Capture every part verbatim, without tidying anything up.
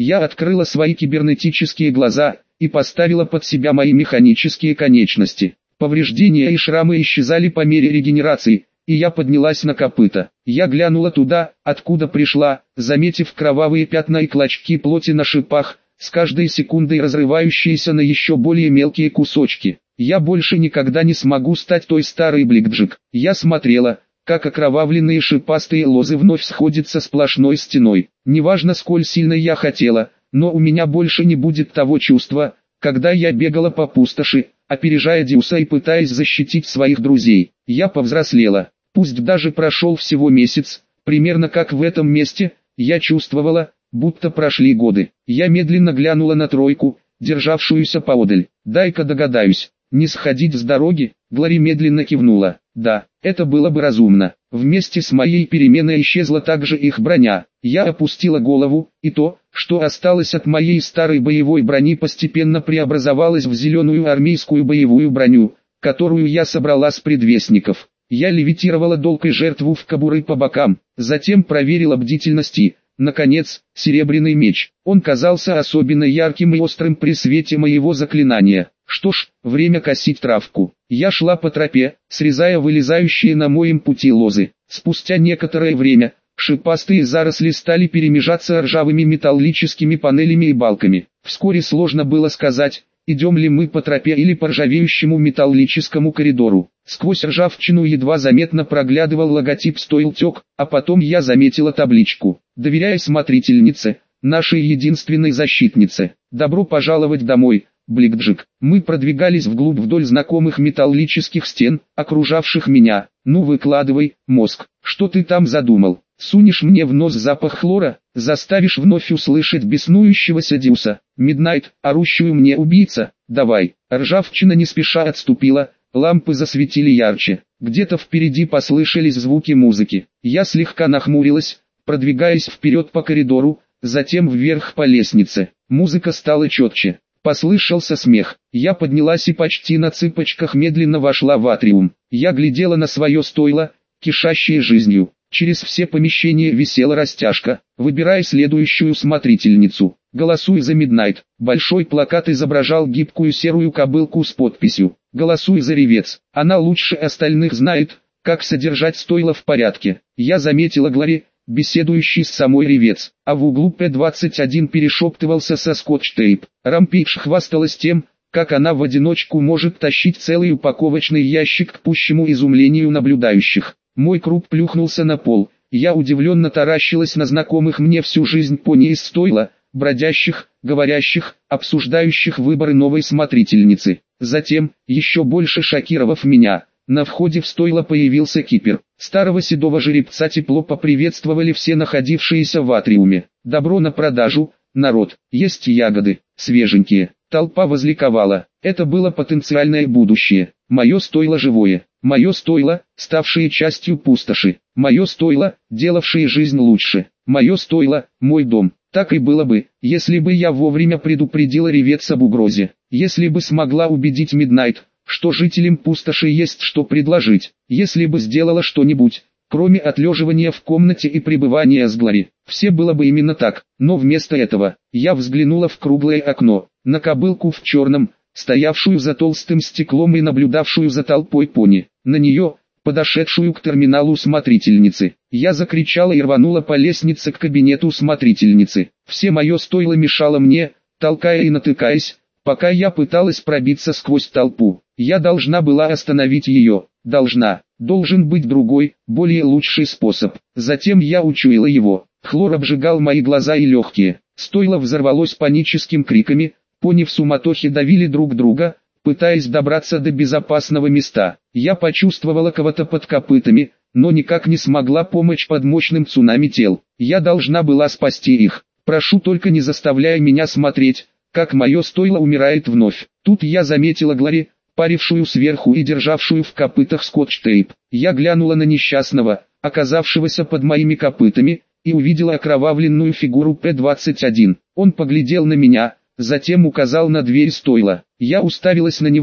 Я открыла свои кибернетические глаза и поставила под себя мои механические конечности. Повреждения и шрамы исчезали по мере регенерации, и я поднялась на копыта. Я глянула туда, откуда пришла, заметив кровавые пятна и клочки плоти на шипах, с каждой секундой разрывающиеся на еще более мелкие кусочки. Я больше никогда не смогу стать той старой Блэкджек. Я смотрела, как окровавленные шипастые лозы вновь сходятся сплошной стеной. Неважно, сколь сильно я хотела, но у меня больше не будет того чувства, когда я бегала по пустоши, опережая Дьюса и пытаясь защитить своих друзей. Я повзрослела. Пусть даже прошел всего месяц, примерно как в этом месте, я чувствовала, будто прошли годы. Я медленно глянула на тройку, державшуюся поодаль. «Дай-ка догадаюсь, не сходить с дороги?» Глори медленно кивнула. «Да, это было бы разумно». Вместе с моей переменой исчезла также их броня. Я опустила голову, и то, что осталось от моей старой боевой брони, постепенно преобразовалось в зеленую армейскую боевую броню, которую я собрала с предвестников. Я левитировала долгой жертву в кобуры по бокам, затем проверила бдительность и, наконец, серебряный меч. Он казался особенно ярким и острым при свете моего заклинания. Что ж, время косить травку. Я шла по тропе, срезая вылезающие на моем пути лозы. Спустя некоторое время, шипастые заросли стали перемежаться ржавыми металлическими панелями и балками. Вскоре сложно было сказать, идем ли мы по тропе или по ржавеющему металлическому коридору. Сквозь ржавчину едва заметно проглядывал логотип «Стоилтек», а потом я заметила табличку «Доверяй смотрительнице, нашей единственной защитнице. Добро пожаловать домой, Блэкджек». Мы продвигались вглубь вдоль знакомых металлических стен, окружавших меня. «Ну выкладывай, мозг, что ты там задумал? Сунешь мне в нос запах хлора, заставишь вновь услышать беснующегося Дьюса, Миднайт, орущую мне убийца, давай». Ржавчина не спеша отступила, лампы засветили ярче. Где-то впереди послышались звуки музыки. Я слегка нахмурилась, продвигаясь вперед по коридору, затем вверх по лестнице. Музыка стала четче. Послышался смех. Я поднялась и почти на цыпочках медленно вошла в атриум. Я глядела на свое стойло, кишащее жизнью. Через все помещения висела растяжка. «Выбирай следующую смотрительницу. Голосуй за Миднайт». Большой плакат изображал гибкую серую кобылку с подписью «Голосуй за Ревец. Она лучше остальных знает, как содержать стойло в порядке». Я заметила Глори, беседующий с самой Ревец, а в углу П двадцать один перешептывался со Скотч-Тейп. Рампейдж хвасталась тем, как она в одиночку может тащить целый упаковочный ящик к пущему изумлению наблюдающих. Мой круп плюхнулся на пол, я удивленно таращилась на знакомых мне всю жизнь пони из стойла, бродящих, говорящих, обсуждающих выборы новой смотрительницы. Затем, еще больше шокировав меня, на входе в стойло появился кипер. Старого седого жеребца тепло поприветствовали все находившиеся в атриуме. «Добро на продажу, народ, есть ягоды, свеженькие». Толпа возликовала. Это было потенциальное будущее. Мое стойло живое. Мое стойло, ставшее частью пустоши. Мое стойло, делавшее жизнь лучше. Мое стойло, мой дом. Так и было бы, если бы я вовремя предупредила Ревец об угрозе. Если бы смогла убедить Миднайт, что жителям пустоши есть что предложить. Если бы сделала что-нибудь, кроме отлеживания в комнате и пребывания с Глори. Все было бы именно так, но вместо этого, я взглянула в круглое окно, на кобылку в черном, стоявшую за толстым стеклом и наблюдавшую за толпой пони. На нее, подошедшую к терминалу смотрительницы. Я закричала и рванула по лестнице к кабинету смотрительницы. Все мое стойло мешало мне, толкая и натыкаясь, пока я пыталась пробиться сквозь толпу. Я должна была остановить ее. Должна. Должен быть другой, более лучший способ. Затем я учуяла его. Хлор обжигал мои глаза и легкие. Стойло взорвалось паническим криками, пони в суматохе давили друг друга, пытаясь добраться до безопасного места. Я почувствовала кого-то под копытами, но никак не смогла помочь под мощным цунами тел. Я должна была спасти их. Прошу, только не заставляй меня смотреть, как мое стойло умирает вновь. Тут я заметила Глори, парившую сверху и державшую в копытах скотч-тейп. Я глянула на несчастного, оказавшегося под моими копытами, и увидела окровавленную фигуру П двадцать один. Он поглядел на меня, затем указал на дверь стойла. Я уставилась на него,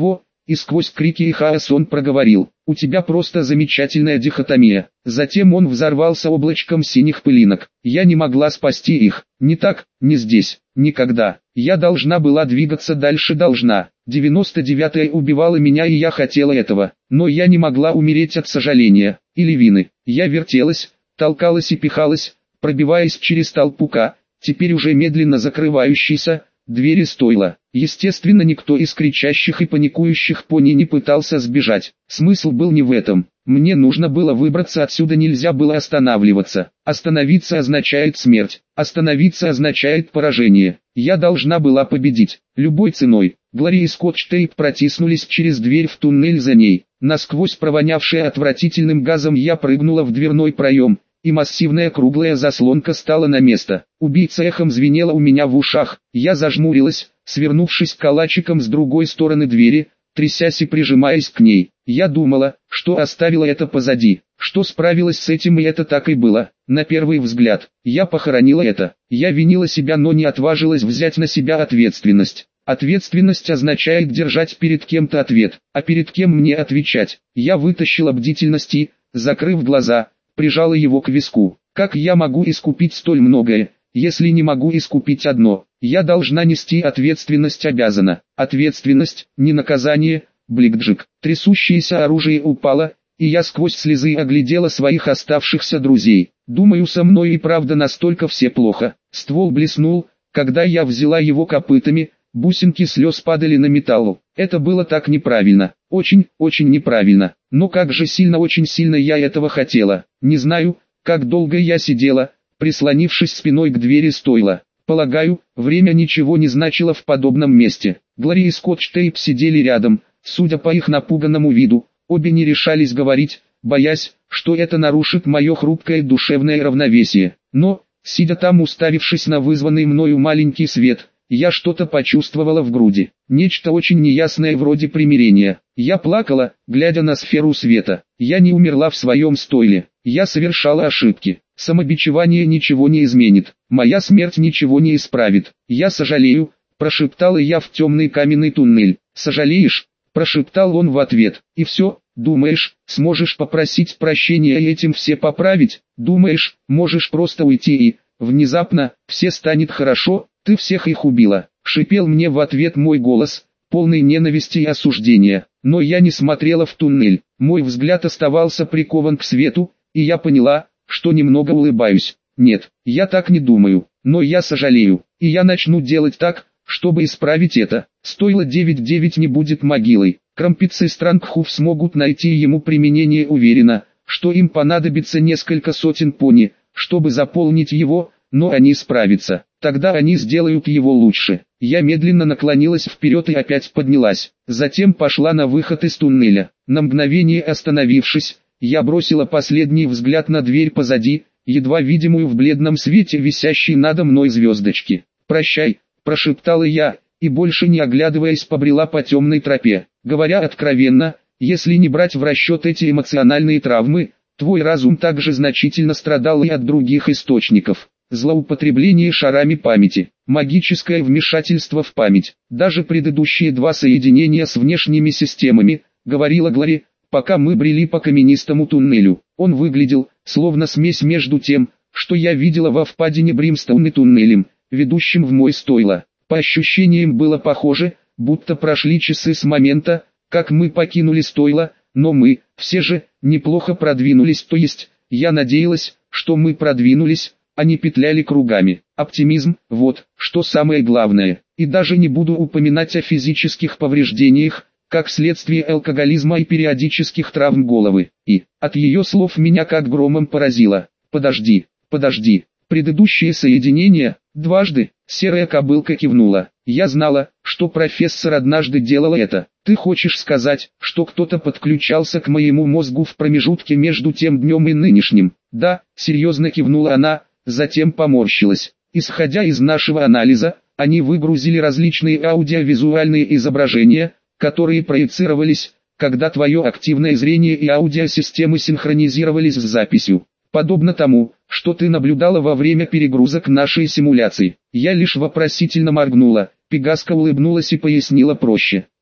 и сквозь крики и хаос он проговорил: «У тебя просто замечательная дихотомия». Затем он взорвался облачком синих пылинок. Я не могла спасти их. Не так, не здесь, никогда. Я должна была двигаться дальше, должна. девяносто девятая убивала меня, и я хотела этого. Но я не могла умереть от сожаления или вины. Я вертелась, толкалась и пихалась, пробиваясь через толпу К, теперь уже медленно закрывающейся, двери стойла. Естественно, никто из кричащих и паникующих пони не пытался сбежать. Смысл был не в этом. Мне нужно было выбраться отсюда, нельзя было останавливаться. Остановиться означает смерть. Остановиться означает поражение. Я должна была победить. Любой ценой. Глори и Скотч-Тейп протиснулись через дверь в туннель за ней. Насквозь провонявшая отвратительным газом, я прыгнула в дверной проем, и массивная круглая заслонка стала на место. Убийца эхом звенела у меня в ушах. Я зажмурилась, свернувшись калачиком с другой стороны двери, трясясь и прижимаясь к ней. Я думала, что оставила это позади, что справилась с этим, и это так и было. На первый взгляд, я похоронила это. Я винила себя, но не отважилась взять на себя ответственность. Ответственность означает держать перед кем-то ответ, а перед кем мне отвечать? Я вытащила бдительность и, закрыв глаза, прижала его к виску. Как я могу искупить столь многое, если не могу искупить одно? Я должна нести ответственность, обязана. Ответственность, не наказание. Бликджик. Трясущееся оружие упало, и я сквозь слезы оглядела своих оставшихся друзей. Думаю, со мной и правда настолько все плохо. Ствол блеснул, когда я взяла его копытами, бусинки слез падали на металл. Это было так неправильно. Очень, очень неправильно. Но как же сильно, очень сильно я этого хотела. Не знаю, как долго я сидела, прислонившись спиной к двери стойла. Полагаю, время ничего не значило в подобном месте. Глори и Скотч-Тейп сидели рядом, судя по их напуганному виду, обе не решались говорить, боясь, что это нарушит мое хрупкое душевное равновесие. Но, сидя там, уставившись на вызванный мною маленький свет, я что-то почувствовала в груди. Нечто очень неясное вроде примирения. Я плакала, глядя на сферу света. Я не умерла в своем стойле. Я совершала ошибки. Самобичевание ничего не изменит. Моя смерть ничего не исправит. Я сожалею, прошептала я в темный каменный туннель. Сожалеешь? Прошептал он в ответ. И все, думаешь, сможешь попросить прощения и этим все поправить? Думаешь, можешь просто уйти и, внезапно, все станет хорошо? Ты всех их убила. Шипел мне в ответ мой голос, полный ненависти и осуждения. Но я не смотрела в туннель. Мой взгляд оставался прикован к свету, и я поняла, что немного улыбаюсь. Нет, я так не думаю, но я сожалею, и я начну делать так, чтобы исправить это. Стоило девять девять не будет могилой. Крампиц и Странгхуф смогут найти ему применение, уверена, что им понадобится несколько сотен пони, чтобы заполнить его, но они справятся. Тогда они сделают его лучше. Я медленно наклонилась вперед и опять поднялась. Затем пошла на выход из туннеля. На мгновение остановившись, я бросила последний взгляд на дверь позади, едва видимую в бледном свете висящей надо мной звездочки. «Прощай», – прошептала я, и больше не оглядываясь побрела по темной тропе. Говоря откровенно, если не брать в расчет эти эмоциональные травмы, твой разум также значительно страдал и от других источников. Злоупотребление шарами памяти, магическое вмешательство в память, даже предыдущие два соединения с внешними системами, говорила Глори, пока мы брели по каменистому туннелю. Он выглядел, словно смесь между тем, что я видела во впадине Бримстоун и туннелем, ведущим в мой стойло. По ощущениям было похоже, будто прошли часы с момента, как мы покинули стойло, но мы, все же, неплохо продвинулись, то есть, я надеялась, что мы продвинулись, а не петляли кругами. Оптимизм, вот, что самое главное. И даже не буду упоминать о физических повреждениях, как следствие алкоголизма и периодических травм головы. И, от ее слов меня как громом поразило. Подожди, подожди. Предыдущее соединение, дважды, серая кобылка кивнула. Я знала, что профессор однажды делала это. Ты хочешь сказать, что кто-то подключался к моему мозгу в промежутке между тем днем и нынешним? Да, серьезно кивнула она, затем поморщилась. Исходя из нашего анализа, они выгрузили различные аудиовизуальные изображения, которые проецировались, когда твое активное зрение и аудиосистемы синхронизировались с записью. Подобно тому, что ты наблюдала во время перегрузок нашей симуляции. Я лишь вопросительно моргнула. Пегаска улыбнулась и пояснила проще.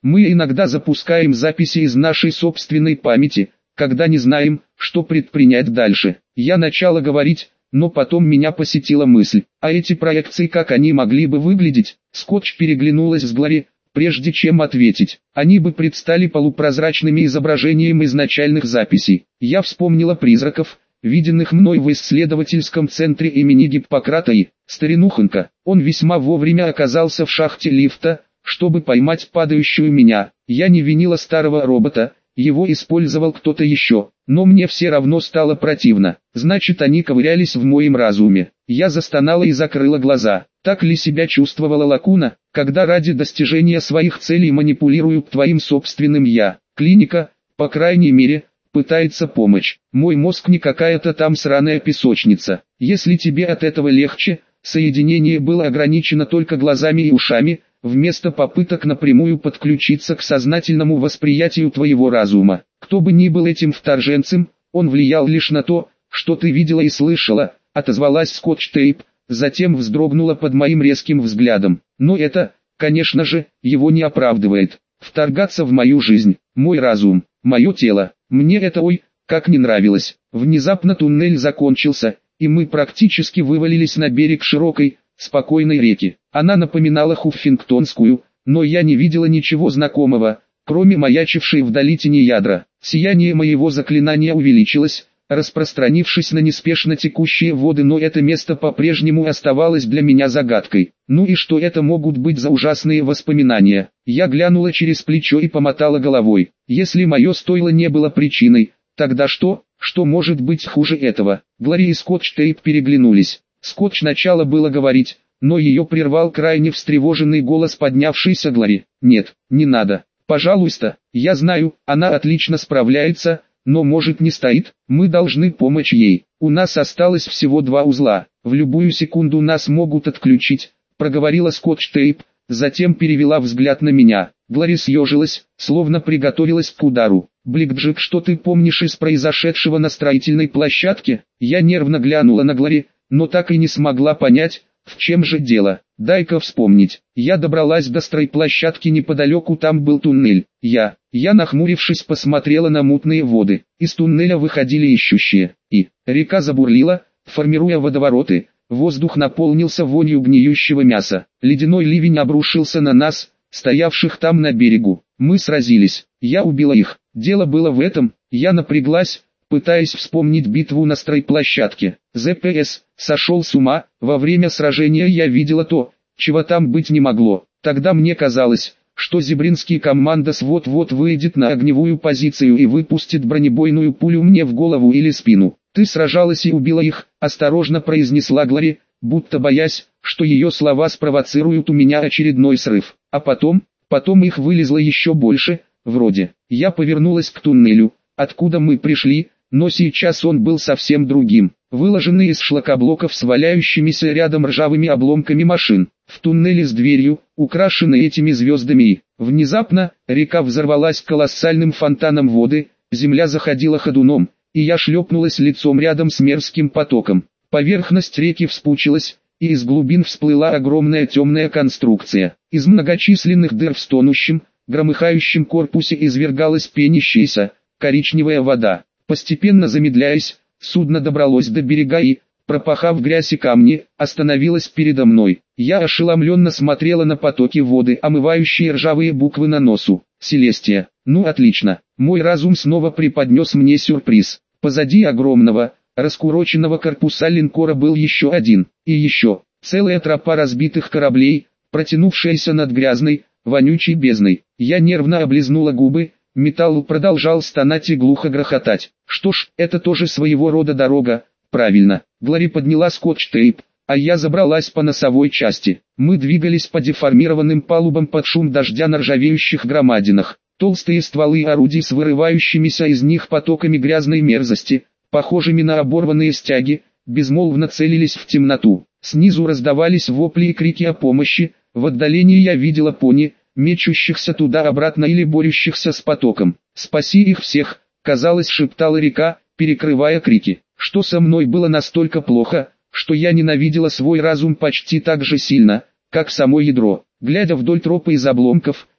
Мы иногда запускаем записи из нашей собственной памяти, когда не знаем, что предпринять дальше. Я начала говорить, но потом меня посетила мысль, а эти проекции, как они могли бы выглядеть? Скотч переглянулась с Глори, прежде чем ответить. Они бы предстали полупрозрачными изображением изначальных записей. Я вспомнила призраков, виденных мной в исследовательском центре имени Гиппократа и старинухонька. Он весьма вовремя оказался в шахте лифта, чтобы поймать падающую меня. Я не винила старого робота, его использовал кто-то еще, но мне все равно стало противно. Значит, они ковырялись в моем разуме. Я застонала и закрыла глаза. Так ли себя чувствовала Лакуна, когда ради достижения своих целей манипулируют твоим собственным «я»? Клиника, по крайней мере, пытается помочь. Мой мозг не какая-то там сраная песочница. Если тебе от этого легче, соединение было ограничено только глазами и ушами, вместо попыток напрямую подключиться к сознательному восприятию твоего разума. Кто бы ни был этим вторженцем, он влиял лишь на то, что ты видела и слышала, отозвалась Скотч-Тейп, затем вздрогнула под моим резким взглядом. Но это, конечно же, его не оправдывает. Вторгаться в мою жизнь, мой разум, мое тело, мне это ой, как не нравилось. Внезапно туннель закончился, и мы практически вывалились на берег широкой, спокойной реки. Она напоминала Хуффингтонскую, но я не видела ничего знакомого, кроме маячившей вдали тени ядра. Сияние моего заклинания увеличилось, распространившись на неспешно текущие воды, но это место по-прежнему оставалось для меня загадкой. Ну и что это могут быть за ужасные воспоминания? Я глянула через плечо и помотала головой. Если мое стойло не было причиной, тогда что? Что может быть хуже этого? Глори и Скотч-Тейп переглянулись. Скотч начала было говорить, но ее прервал крайне встревоженный голос поднявшейся Глори. «Нет, не надо. Пожалуйста, я знаю, она отлично справляется, но может не стоит, мы должны помочь ей. У нас осталось всего два узла, в любую секунду нас могут отключить», проговорила Скотч-Тейп, затем перевела взгляд на меня. Глори съежилась, словно приготовилась к удару. «Бликджик, что ты помнишь из произошедшего на строительной площадке?» Я нервно глянула на Глори, но так и не смогла понять, в чем же дело. «Дай-ка вспомнить. Я добралась до стройплощадки неподалеку, там был туннель. Я, я нахмурившись посмотрела на мутные воды. Из туннеля выходили ищущие. И река забурлила, формируя водовороты. Воздух наполнился вонью гниющего мяса. Ледяной ливень обрушился на нас, стоявших там на берегу. Мы сразились. Я убила их. Дело было в этом. Я напряглась, пытаясь вспомнить битву на стройплощадке. ЗПС сошел с ума. Во время сражения я видела то, чего там быть не могло. Тогда мне казалось, что Зебринский командос вот-вот выйдет на огневую позицию и выпустит бронебойную пулю мне в голову или спину. «Ты сражалась и убила их», — осторожно произнесла Глори, будто боясь, что ее слова спровоцируют у меня очередной срыв. А потом, потом их вылезло еще больше, вроде. Я повернулась к туннелю, откуда мы пришли, но сейчас он был совсем другим, выложенный из шлакоблоков с валяющимися рядом ржавыми обломками машин. В туннеле с дверью, украшенной этими звездами, и внезапно река взорвалась колоссальным фонтаном воды, земля заходила ходуном, и я шлепнулась лицом рядом с мерзким потоком. Поверхность реки вспучилась, и из глубин всплыла огромная темная конструкция. Из многочисленных дыр в стонущем, громыхающем корпусе извергалась пенящаяся, коричневая вода. Постепенно замедляясь, судно добралось до берега и, пропахав грязь и камни, остановилось передо мной. Я ошеломленно смотрела на потоки воды, омывающие ржавые буквы на носу. «Селестия». Ну отлично. Мой разум снова преподнес мне сюрприз. Позади огромного, раскуроченного корпуса линкора был еще один, и еще, целая тропа разбитых кораблей, протянувшаяся над грязной, вонючей бездной. Я нервно облизнула губы, металл продолжал стонать и глухо грохотать. Что ж, это тоже своего рода дорога, правильно. Глори подняла Скотч-Тейп, а я забралась по носовой части. Мы двигались по деформированным палубам под шум дождя на ржавеющих громадинах. Толстые стволы орудий с вырывающимися из них потоками грязной мерзости, похожими на оборванные стяги, безмолвно целились в темноту. Снизу раздавались вопли и крики о помощи, в отдалении я видела пони, мечущихся туда-обратно или борющихся с потоком. «Спаси их всех», казалось, шептала река, перекрывая крики. Что со мной было настолько плохо, что я ненавидела свой разум почти так же сильно, как само ядро. Глядя вдоль тропы из обломков,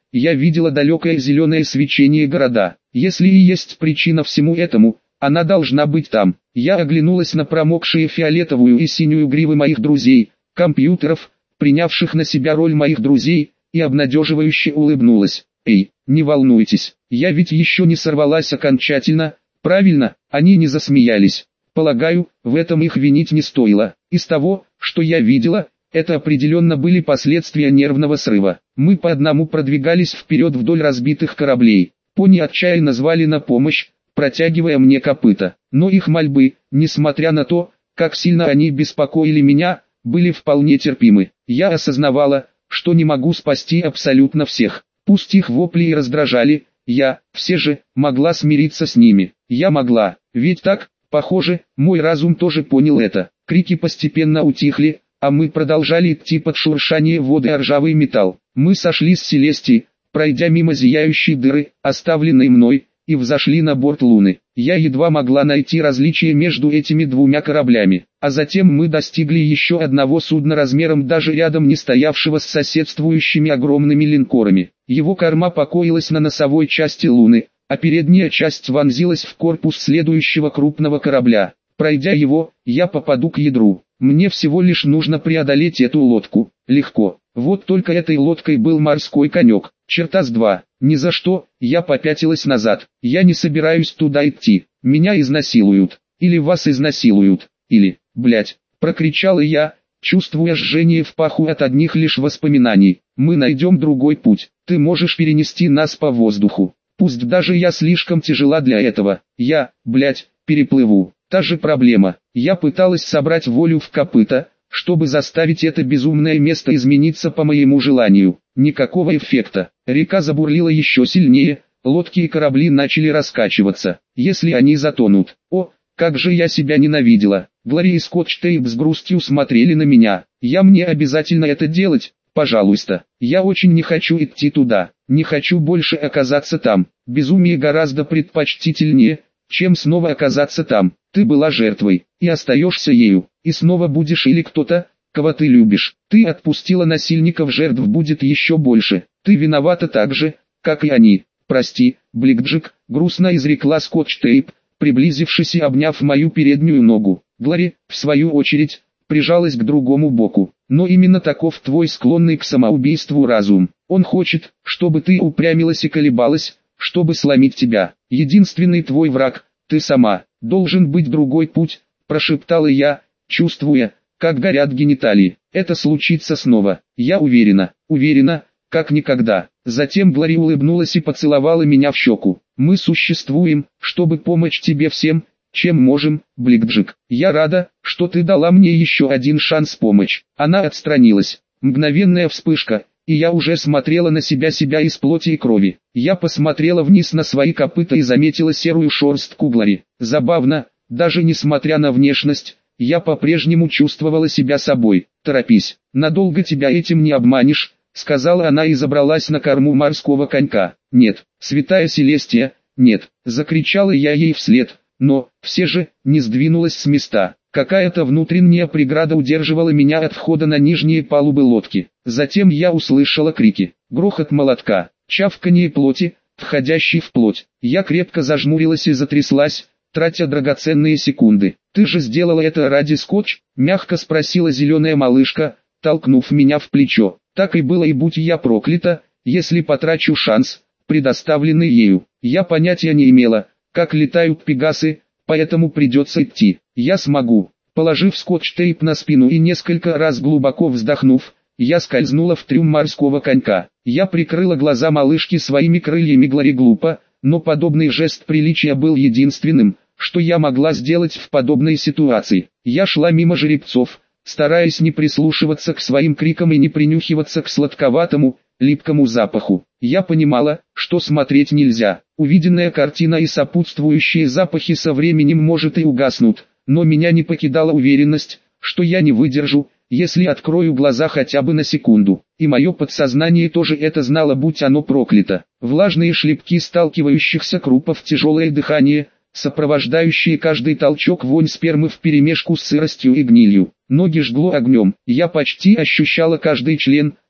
я видела далекое зеленое свечение города. Если и есть причина всему этому, она должна быть там. Я оглянулась на промокшие фиолетовую и синюю гривы моих друзей, компьютеров, принявших на себя роль моих друзей, и обнадеживающе улыбнулась. Эй, не волнуйтесь, я ведь еще не сорвалась окончательно, правильно? Они не засмеялись. Полагаю, в этом их винить не стоило. Из того, что я видела, это определенно были последствия нервного срыва. Мы по одному продвигались вперед вдоль разбитых кораблей. Пони отчаянно звали на помощь, протягивая мне копыта. Но их мольбы, несмотря на то, как сильно они беспокоили меня, были вполне терпимы. Я осознавала, что не могу спасти абсолютно всех. Пусть их вопли и раздражали, я, все же, могла смириться с ними. Я могла, ведь так, похоже, мой разум тоже понял это. Крики постепенно утихли, а мы продолжали идти под шуршание воды и ржавый металл. Мы сошли с Селестии, пройдя мимо зияющей дыры, оставленной мной, и взошли на борт Луны. Я едва могла найти различие между этими двумя кораблями. А затем мы достигли еще одного судна размером даже рядом не стоявшего с соседствующими огромными линкорами. Его корма покоилась на носовой части Луны, а передняя часть вонзилась в корпус следующего крупного корабля. Пройдя его, я попаду к ядру. Мне всего лишь нужно преодолеть эту лодку. Легко. Вот только этой лодкой был морской конек. Черта с два. Ни за что, я попятилась назад. Я не собираюсь туда идти. Меня изнасилуют. Или вас изнасилуют. Или, блять, прокричала я, чувствуя жжение в паху от одних лишь воспоминаний. Мы найдем другой путь. Ты можешь перенести нас по воздуху. Пусть даже я слишком тяжела для этого. Я, блять, переплыву. Та же проблема. Я пыталась собрать волю в копыта, чтобы заставить это безумное место измениться по моему желанию. Никакого эффекта. Река забурлила еще сильнее, лодки и корабли начали раскачиваться. Если они затонут. О, как же я себя ненавидела. Глори и Скотч-Тейп с грустью смотрели на меня. Я мне обязательно это делать, пожалуйста. Я очень не хочу идти туда. Не хочу больше оказаться там. Безумие гораздо предпочтительнее, чем снова оказаться там. Ты была жертвой, и остаешься ею, и снова будешь или кто-то, кого ты любишь. Ты отпустила насильников, жертв будет еще больше. Ты виновата так же, как и они. Прости, Бликджик, грустно изрекла Скотч-Тейп, приблизившись и обняв мою переднюю ногу. Глори, в свою очередь, прижалась к другому боку. Но именно таков твой склонный к самоубийству разум. Он хочет, чтобы ты упрямилась и колебалась, чтобы сломить тебя. Единственный твой враг — ты сама. Должен быть другой путь, прошептала я, чувствуя, как горят гениталии. Это случится снова. Я уверена, уверена, как никогда. Затем Глори улыбнулась и поцеловала меня в щеку. Мы существуем, чтобы помочь тебе всем, чем можем, Бликджик. Я рада, что ты дала мне еще один шанс помочь. Она отстранилась. Мгновенная вспышка, и я уже смотрела на себя себя из плоти и крови. Я посмотрела вниз на свои копыта и заметила серую шерстку Глори. Забавно, даже несмотря на внешность, я по-прежнему чувствовала себя собой. Торопись, надолго тебя этим не обманешь, сказала она и забралась на корму морского конька. Нет, святая Селестия, нет, закричала я ей вслед, но, все же, не сдвинулась с места. Какая-то внутренняя преграда удерживала меня от входа на нижние палубы лодки. Затем я услышала крики, грохот молотка, чавканье плоти, входящей в плоть. Я крепко зажмурилась и затряслась, тратя драгоценные секунды. «Ты же сделала это ради Скотч?» — мягко спросила зеленая малышка, толкнув меня в плечо. Так и было, и будь я проклята, если потрачу шанс, предоставленный ею. Я понятия не имела, как летают пегасы, поэтому придется идти. Я смогу. Положив Скотч-Тейп на спину и несколько раз глубоко вздохнув, я скользнула в трюм морского конька. Я прикрыла глаза малышки своими крыльями. Глори глупо, но подобный жест приличия был единственным, что я могла сделать в подобной ситуации. Я шла мимо жеребцов, стараясь не прислушиваться к своим крикам и не принюхиваться к сладковатому, липкому запаху. Я понимала, что смотреть нельзя. Увиденная картина и сопутствующие запахи со временем может и угаснут, но меня не покидала уверенность, что я не выдержу, если открою глаза хотя бы на секунду. И мое подсознание тоже это знало, будь оно проклято. Влажные шлепки сталкивающихся крупов, тяжелое дыхание, сопровождающие каждый толчок вонь спермы вперемешку с сыростью и гнилью. Ноги жгло огнем. Я почти ощущала каждый член,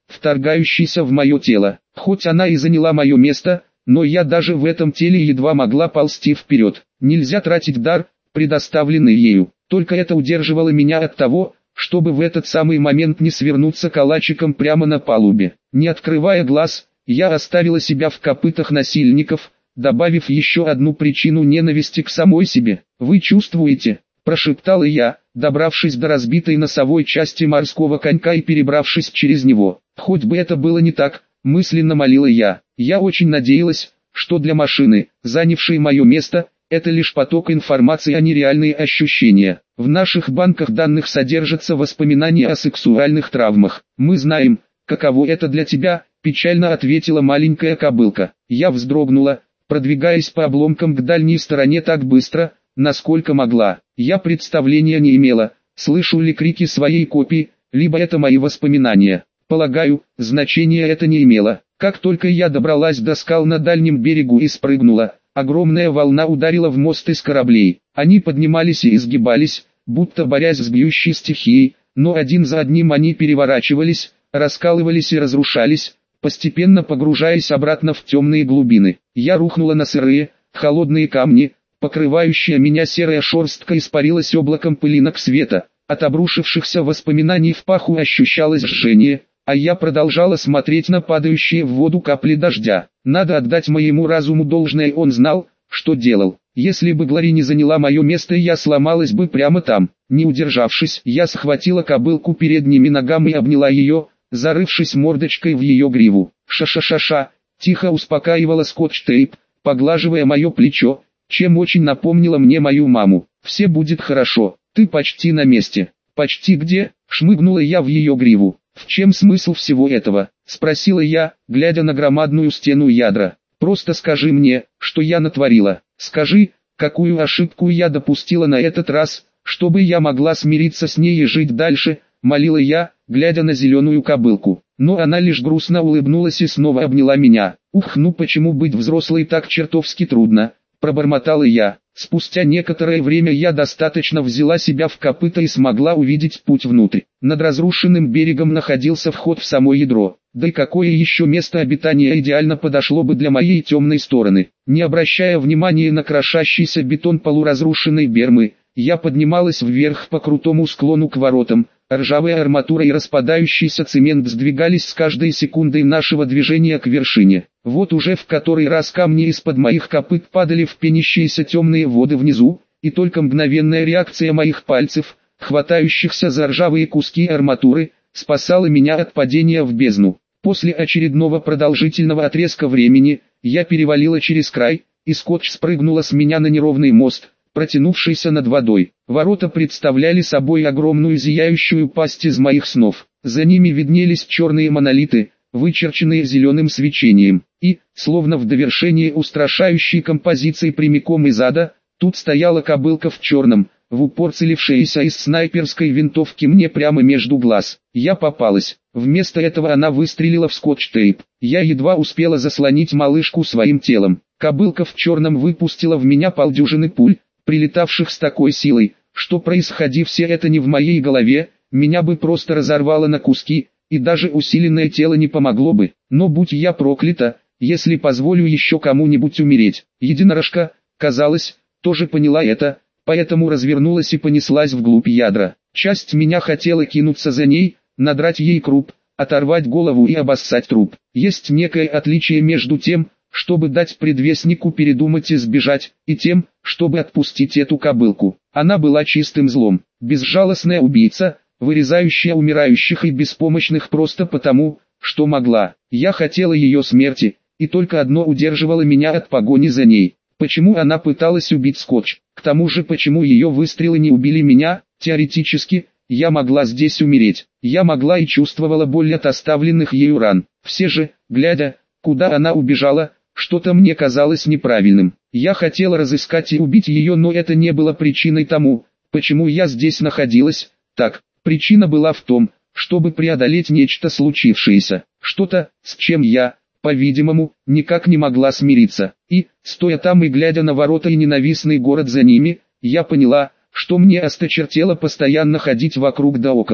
вторгающийся в мое тело. Хоть она и заняла мое место, но я даже в этом теле едва могла ползти вперед. Нельзя тратить дар, предоставленный ею. Только это удерживало меня от того, чтобы в этот самый момент не свернуться калачиком прямо на палубе. Не открывая глаз, я оставила себя в копытах насильников, добавив еще одну причину ненависти к самой себе. «Вы чувствуете?» – прошептала я, добравшись до разбитой носовой части морского конька и перебравшись через него. «Хоть бы это было не так», – мысленно молила я. Я очень надеялась, что для машины, занявшей мое место, это лишь поток информации, а не реальные ощущения. В наших банках данных содержатся воспоминания о сексуальных травмах. «Мы знаем, каково это для тебя», – печально ответила маленькая кобылка. Я вздрогнула, продвигаясь по обломкам к дальней стороне так быстро, насколько могла. Я представления не имела, слышу ли крики своей копии, либо это мои воспоминания. Полагаю, значения это не имело. Как только я добралась до скал на дальнем берегу и спрыгнула, огромная волна ударила в мост из кораблей. Они поднимались и изгибались, будто борясь с бьющей стихией, но один за одним они переворачивались, раскалывались и разрушались, постепенно погружаясь обратно в темные глубины. Я рухнула на сырые, холодные камни, покрывающая меня серая шерстка испарилась облаком пылинок света. От обрушившихся воспоминаний в паху ощущалось жжение, а я продолжала смотреть на падающие в воду капли дождя. Надо отдать моему разуму должное, он знал, что делал. Если бы Глори не заняла мое место, я сломалась бы прямо там. Не удержавшись, я схватила кобылку передними ногами и обняла ее, зарывшись мордочкой в ее гриву. «Ша-ша-ша-ша», тихо успокаивала скотч-тейп, поглаживая мое плечо, чем очень напомнила мне мою маму. «Все будет хорошо, ты почти на месте». «Почти где?» – шмыгнула я в ее гриву. «В чем смысл всего этого?» – спросила я, глядя на громадную стену ядра. «Просто скажи мне, что я натворила. Скажи, какую ошибку я допустила на этот раз, чтобы я могла смириться с ней и жить дальше», – молила я, глядя на зеленую кобылку. Но она лишь грустно улыбнулась и снова обняла меня. «Ух, ну почему быть взрослой так чертовски трудно?» – пробормотала я. Спустя некоторое время я достаточно взяла себя в копыта и смогла увидеть путь внутрь. Над разрушенным берегом находился вход в само ядро. Да и какое еще место обитания идеально подошло бы для моей темной стороны. Не обращая внимания на крошащийся бетон полуразрушенной бермы, я поднималась вверх по крутому склону к воротам. Ржавая арматура и распадающийся цемент сдвигались с каждой секундой нашего движения к вершине. Вот уже в который раз камни из-под моих копыт падали в пенящиеся темные воды внизу, и только мгновенная реакция моих пальцев, хватающихся за ржавые куски арматуры, спасала меня от падения в бездну. После очередного продолжительного отрезка времени, я перевалила через край, и скотч спрыгнула с меня на неровный мост, протянувшийся над водой. Ворота представляли собой огромную зияющую пасть из моих снов. За ними виднелись черные монолиты, вычерченные зеленым свечением. И, словно в довершение устрашающей композиции прямиком из ада, тут стояла кобылка в черном, в упор целившаяся из снайперской винтовки мне прямо между глаз. Я попалась. Вместо этого она выстрелила в скотч-тейп. Я едва успела заслонить малышку своим телом. Кобылка в черном выпустила в меня полдюжины пуль, прилетавших с такой силой, что происходи все это не в моей голове, меня бы просто разорвало на куски, и даже усиленное тело не помогло бы. Но будь я проклята, если позволю еще кому-нибудь умереть. Единорожка, казалось, тоже поняла это, поэтому развернулась и понеслась вглубь ядра. Часть меня хотела кинуться за ней, надрать ей круп, оторвать голову и обоссать труп. Есть некое отличие между тем, чтобы дать предвестнику передумать и сбежать, и тем, чтобы отпустить эту кобылку. Она была чистым злом, безжалостная убийца, вырезающая умирающих и беспомощных просто потому, что могла. Я хотела ее смерти, и только одно удерживало меня от погони за ней. Почему она пыталась убить Скотч? К тому же почему ее выстрелы не убили меня? Теоретически, я могла здесь умереть. Я могла и чувствовала боль от оставленных ею ран. Все же, глядя, куда она убежала, что-то мне казалось неправильным. Я хотела разыскать и убить ее, но это не было причиной тому, почему я здесь находилась. Так, причина была в том, чтобы преодолеть нечто случившееся. Что-то, с чем я, по-видимому, никак не могла смириться. И, стоя там и глядя на ворота и ненавистный город за ними, я поняла, что мне осточертело постоянно ходить вокруг да около.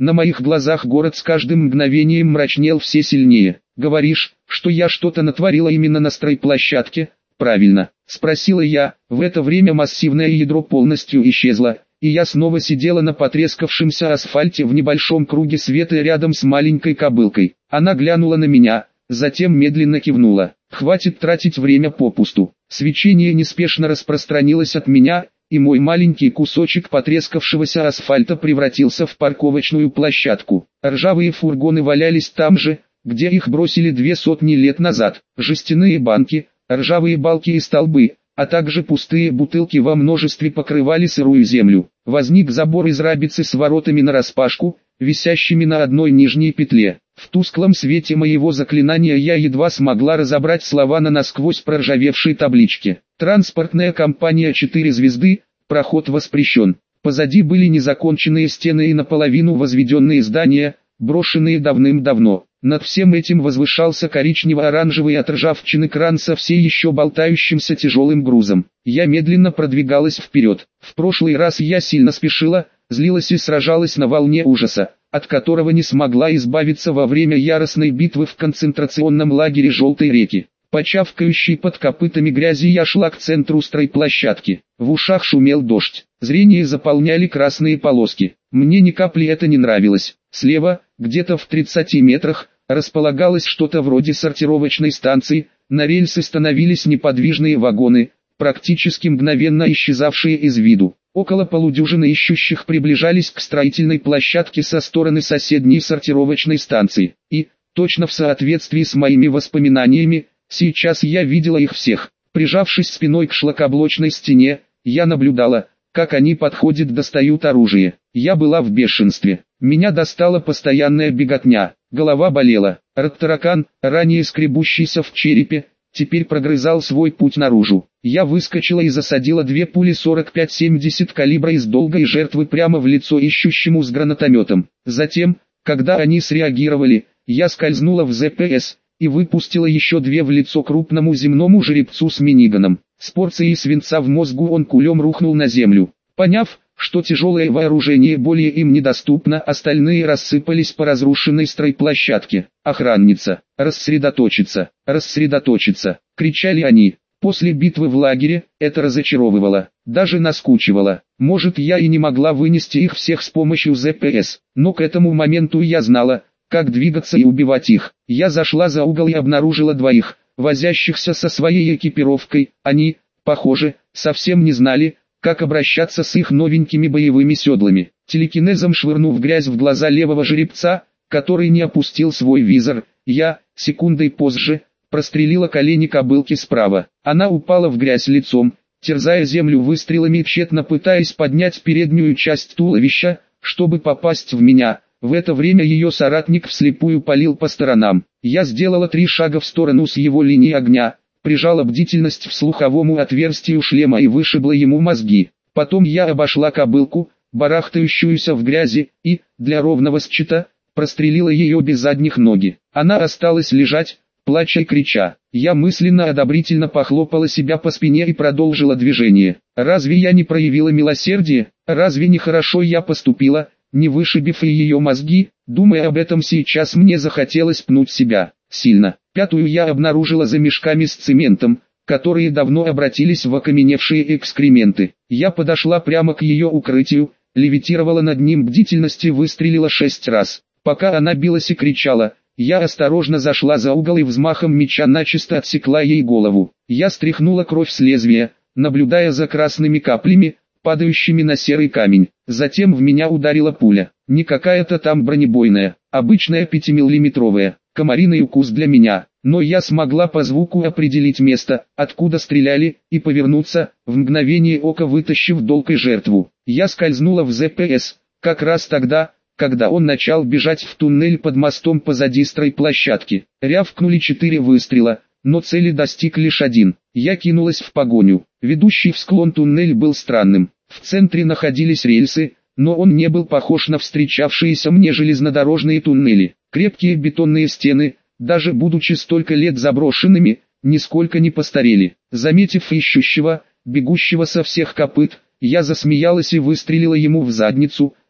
На моих глазах город с каждым мгновением мрачнел все сильнее. «Говоришь, что я что-то натворила именно на стройплощадке?» «Правильно», — спросила я. В это время массивное ядро полностью исчезло, и я снова сидела на потрескавшемся асфальте в небольшом круге света рядом с маленькой кобылкой. Она глянула на меня, затем медленно кивнула. «Хватит тратить время попусту». Свечение неспешно распространилось от меня, и мой маленький кусочек потрескавшегося асфальта превратился в парковочную площадку. Ржавые фургоны валялись там же, где их бросили две сотни лет назад. Жестяные банки, ржавые балки и столбы, а также пустые бутылки во множестве покрывали сырую землю. Возник забор из рабицы с воротами нараспашку, висящими на одной нижней петле. В тусклом свете моего заклинания я едва смогла разобрать слова на насквозь проржавевшей табличке. Транспортная компания четыре звезды, проход воспрещен. Позади были незаконченные стены и наполовину возведенные здания, брошенные давным-давно. Над всем этим возвышался коричнево-оранжевый от ржавчины кран со все еще болтающимся тяжелым грузом. Я медленно продвигалась вперед. В прошлый раз я сильно спешила, злилась и сражалась на волне ужаса, от которого не смогла избавиться во время яростной битвы в концентрационном лагере Желтой реки. По чавкающей под копытами грязи я шла к центру стройплощадки. В ушах шумел дождь, зрение заполняли красные полоски. Мне ни капли это не нравилось. Слева, где-то в тридцати метрах, располагалось что-то вроде сортировочной станции, на рельсы становились неподвижные вагоны, практически мгновенно исчезавшие из виду. Около полудюжины ищущих приближались к строительной площадке со стороны соседней сортировочной станции. И, точно в соответствии с моими воспоминаниями, сейчас я видела их всех. Прижавшись спиной к шлакоблочной стене, я наблюдала, как они подходят, достают оружие. Я была в бешенстве. Меня достала постоянная беготня, голова болела. Ротаракан, ранее скребущийся в черепе, теперь прогрызал свой путь наружу. Я выскочила и засадила две пули сорок пять семьдесят калибра из долгой жертвы прямо в лицо ищущему с гранатометом. Затем, когда они среагировали, я скользнула в зэ пэ эс и выпустила еще две в лицо крупному земному жеребцу с миниганом. С порцией свинца в мозгу он кулем рухнул на землю. Поняв, что тяжелое вооружение более им недоступно, остальные рассыпались по разрушенной стройплощадке. «Охранница! Рассредоточиться! Рассредоточиться!» — кричали они. После битвы в лагере это разочаровывало, даже наскучивало. Может, я и не могла вынести их всех с помощью зэ пэ эс, но к этому моменту я знала, как двигаться и убивать их. Я зашла за угол и обнаружила двоих, возящихся со своей экипировкой. Они, похоже, совсем не знали, как обращаться с их новенькими боевыми седлами. Телекинезом швырнув грязь в глаза левого жеребца, который не опустил свой визор, я, секундой позже, прострелила колени кобылки справа. Она упала в грязь лицом, терзая землю выстрелами, тщетно пытаясь поднять переднюю часть туловища, чтобы попасть в меня. В это время ее соратник вслепую палил по сторонам. Я сделала три шага в сторону с его линии огня, прижала бдительность к слуховому отверстию шлема и вышибла ему мозги. Потом я обошла кобылку, барахтающуюся в грязи, и, для ровного счета, прострелила ее без задних ноги. Она осталась лежать, плача и крича. Я мысленно одобрительно похлопала себя по спине и продолжила движение. Разве я не проявила милосердие? Разве не хорошо я поступила, не вышибив и ее мозги? Думая об этом сейчас, мне захотелось пнуть себя. Сильно. Пятую я обнаружила за мешками с цементом, которые давно обратились в окаменевшие экскременты. Я подошла прямо к ее укрытию, левитировала над ним, бдительности выстрелила шесть раз. Пока она билась и кричала, я осторожно зашла за угол и взмахом меча начисто отсекла ей голову. Я стряхнула кровь с лезвия, наблюдая за красными каплями, падающими на серый камень. Затем в меня ударила пуля. Не какая-то там бронебойная, обычная пятимиллиметровая. Комариный укус для меня, но я смогла по звуку определить место, откуда стреляли, и повернуться, в мгновение ока вытащив долгой жертву. Я скользнула в зэ пэ эс, как раз тогда, когда он начал бежать в туннель под мостом позади стройплощадки. Рявкнули четыре выстрела, но цели достиг лишь один. Я кинулась в погоню. Ведущий в склон туннель был странным. В центре находились рельсы, но он не был похож на встречавшиеся мне железнодорожные туннели. Крепкие бетонные стены, даже будучи столько лет заброшенными, нисколько не постарели. Заметив ищущего, бегущего со всех копыт, я засмеялась и выстрелила ему в задницу,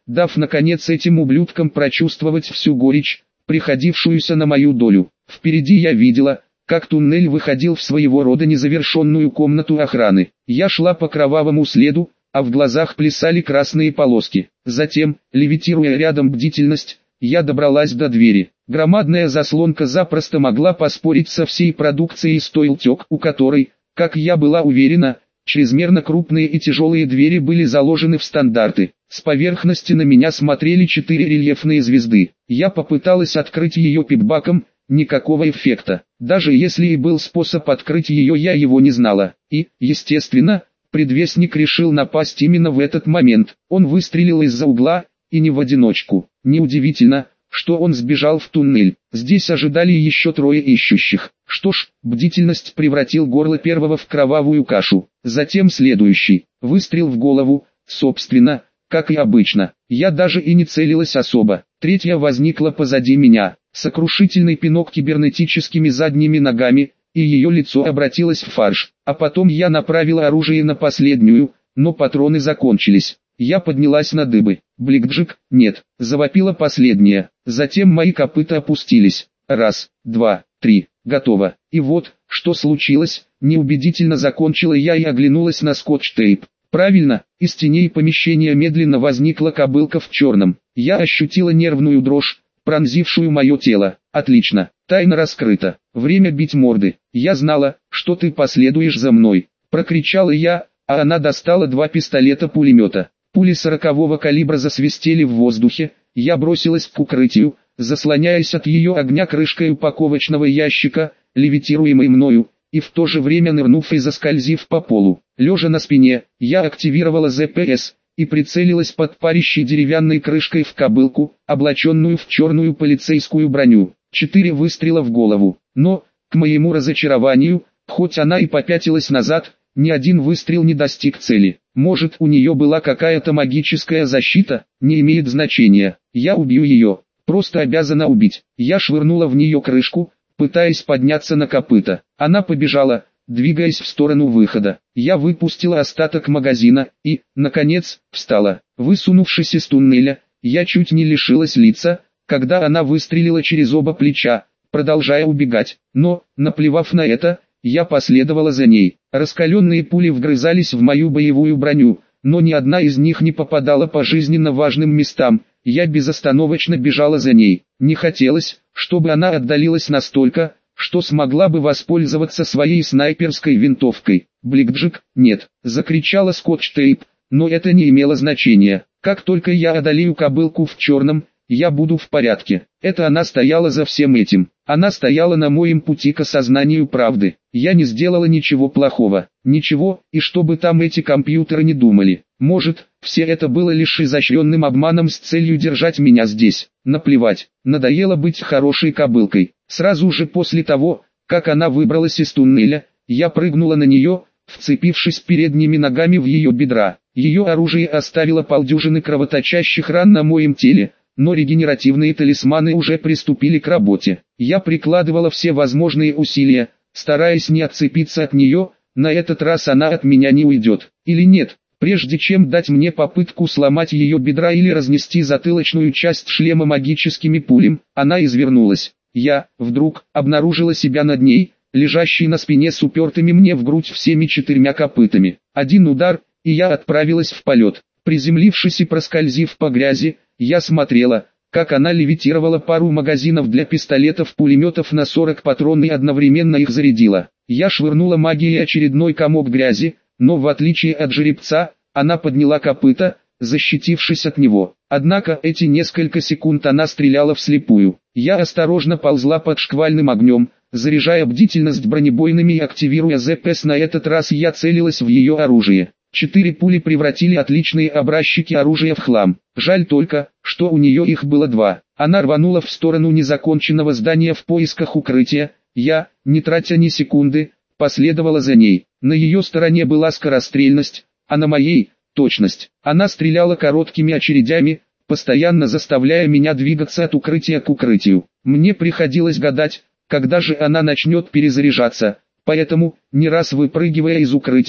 дав наконец этим ублюдкам прочувствовать всю горечь, приходившуюся на мою долю. Впереди я видела, как туннель выходил в своего рода незавершенную комнату охраны. Я шла по кровавому следу, а в глазах плясали красные полоски. Затем, левитируя рядом бдительность, я добралась до двери. Громадная заслонка запросто могла поспорить со всей продукцией стоилтек, у которой, как я была уверена, чрезмерно крупные и тяжелые двери были заложены в стандарты. С поверхности на меня смотрели четыре рельефные звезды. Я попыталась открыть ее пипбаком, никакого эффекта. Даже если и был способ открыть ее, я его не знала. И, естественно, предвестник решил напасть именно в этот момент. Он выстрелил из-за угла, и не в одиночку. Неудивительно, что он сбежал в туннель. Здесь ожидали еще трое ищущих. Что ж, бдительность превратил горло первого в кровавую кашу. Затем следующий. Выстрел в голову, собственно, как и обычно. Я даже и не целилась особо. Третья возникла позади меня. Сокрушительный пинок кибернетическими задними ногами, и ее лицо обратилось в фарш. А потом я направила оружие на последнюю, но патроны закончились. Я поднялась на дыбы. Бликджик, нет, завопила последняя. Затем мои копыта опустились. Раз, два, три, готово. И вот, что случилось, неубедительно закончила я и оглянулась на скотч-тейп. Правильно, из теней помещения медленно возникла кобылка в черном. Я ощутила нервную дрожь, пронзившую мое тело. Отлично, тайна раскрыта. Время бить морды. Я знала, что ты последуешь за мной. Прокричала я, а она достала два пистолета-пулемета. Пули сорокового калибра засвистели в воздухе. Я бросилась к укрытию, заслоняясь от ее огня крышкой упаковочного ящика, левитируемой мною, и в то же время нырнув и заскользив по полу. Лежа на спине, я активировала зэ пэ эс и прицелилась под парящей деревянной крышкой в кобылку, облаченную в черную полицейскую броню. Четыре выстрела в голову. Но, к моему разочарованию, хоть она и попятилась назад, ни один выстрел не достиг цели. Может, у нее была какая-то магическая защита, не имеет значения. Я убью ее. Просто обязана убить. Я швырнула в нее крышку, пытаясь подняться на копыта. Она побежала, двигаясь в сторону выхода. Я выпустила остаток магазина и, наконец, встала. Высунувшись из туннеля, я чуть не лишилась лица, когда она выстрелила через оба плеча, продолжая убегать. Но, наплевав на это, я последовала за ней. Раскаленные пули вгрызались в мою боевую броню, но ни одна из них не попадала по жизненно важным местам. Я безостановочно бежала за ней. Не хотелось, чтобы она отдалилась настолько, что смогла бы воспользоваться своей снайперской винтовкой. «Бликджик, нет!» — закричала скотч-тейп, но это не имело значения. Как только я одолею кобылку в черном, я буду в порядке. Это она стояла за всем этим. Она стояла на моем пути к осознанию правды. Я не сделала ничего плохого. Ничего, и чтобы там эти компьютеры не думали. Может, все это было лишь изощренным обманом с целью держать меня здесь. Наплевать. Надоело быть хорошей кобылкой. Сразу же после того, как она выбралась из туннеля, я прыгнула на нее, вцепившись передними ногами в ее бедра. Ее оружие оставило полдюжины кровоточащих ран на моем теле, но регенеративные талисманы уже приступили к работе. Я прикладывала все возможные усилия, стараясь не отцепиться от нее. На этот раз она от меня не уйдет. Или нет, прежде чем дать мне попытку сломать ее бедра или разнести затылочную часть шлема магическими пулями, она извернулась. Я, вдруг, обнаружила себя над ней, лежащей на спине с упертыми мне в грудь всеми четырьмя копытами. Один удар, и я отправилась в полет. Приземлившись и проскользив по грязи, я смотрела, как она левитировала пару магазинов для пистолетов-пулеметов на сорок патрон и одновременно их зарядила. Я швырнула магией очередной комок грязи, но в отличие от жеребца, она подняла копыта, защитившись от него. Однако эти несколько секунд она стреляла вслепую. Я осторожно ползла под шквальным огнем, заряжая бдительность бронебойными и активируя зэ пэ эс. На этот раз я целилась в ее оружие. Четыре пули превратили отличные образчики оружия в хлам. Жаль только, что у нее их было два. Она рванула в сторону незаконченного здания в поисках укрытия. Я, не тратя ни секунды, последовала за ней. На ее стороне была скорострельность, а на моей – точность. Она стреляла короткими очередями, постоянно заставляя меня двигаться от укрытия к укрытию. Мне приходилось гадать, когда же она начнет перезаряжаться. Поэтому, не раз выпрыгивая из укрытия,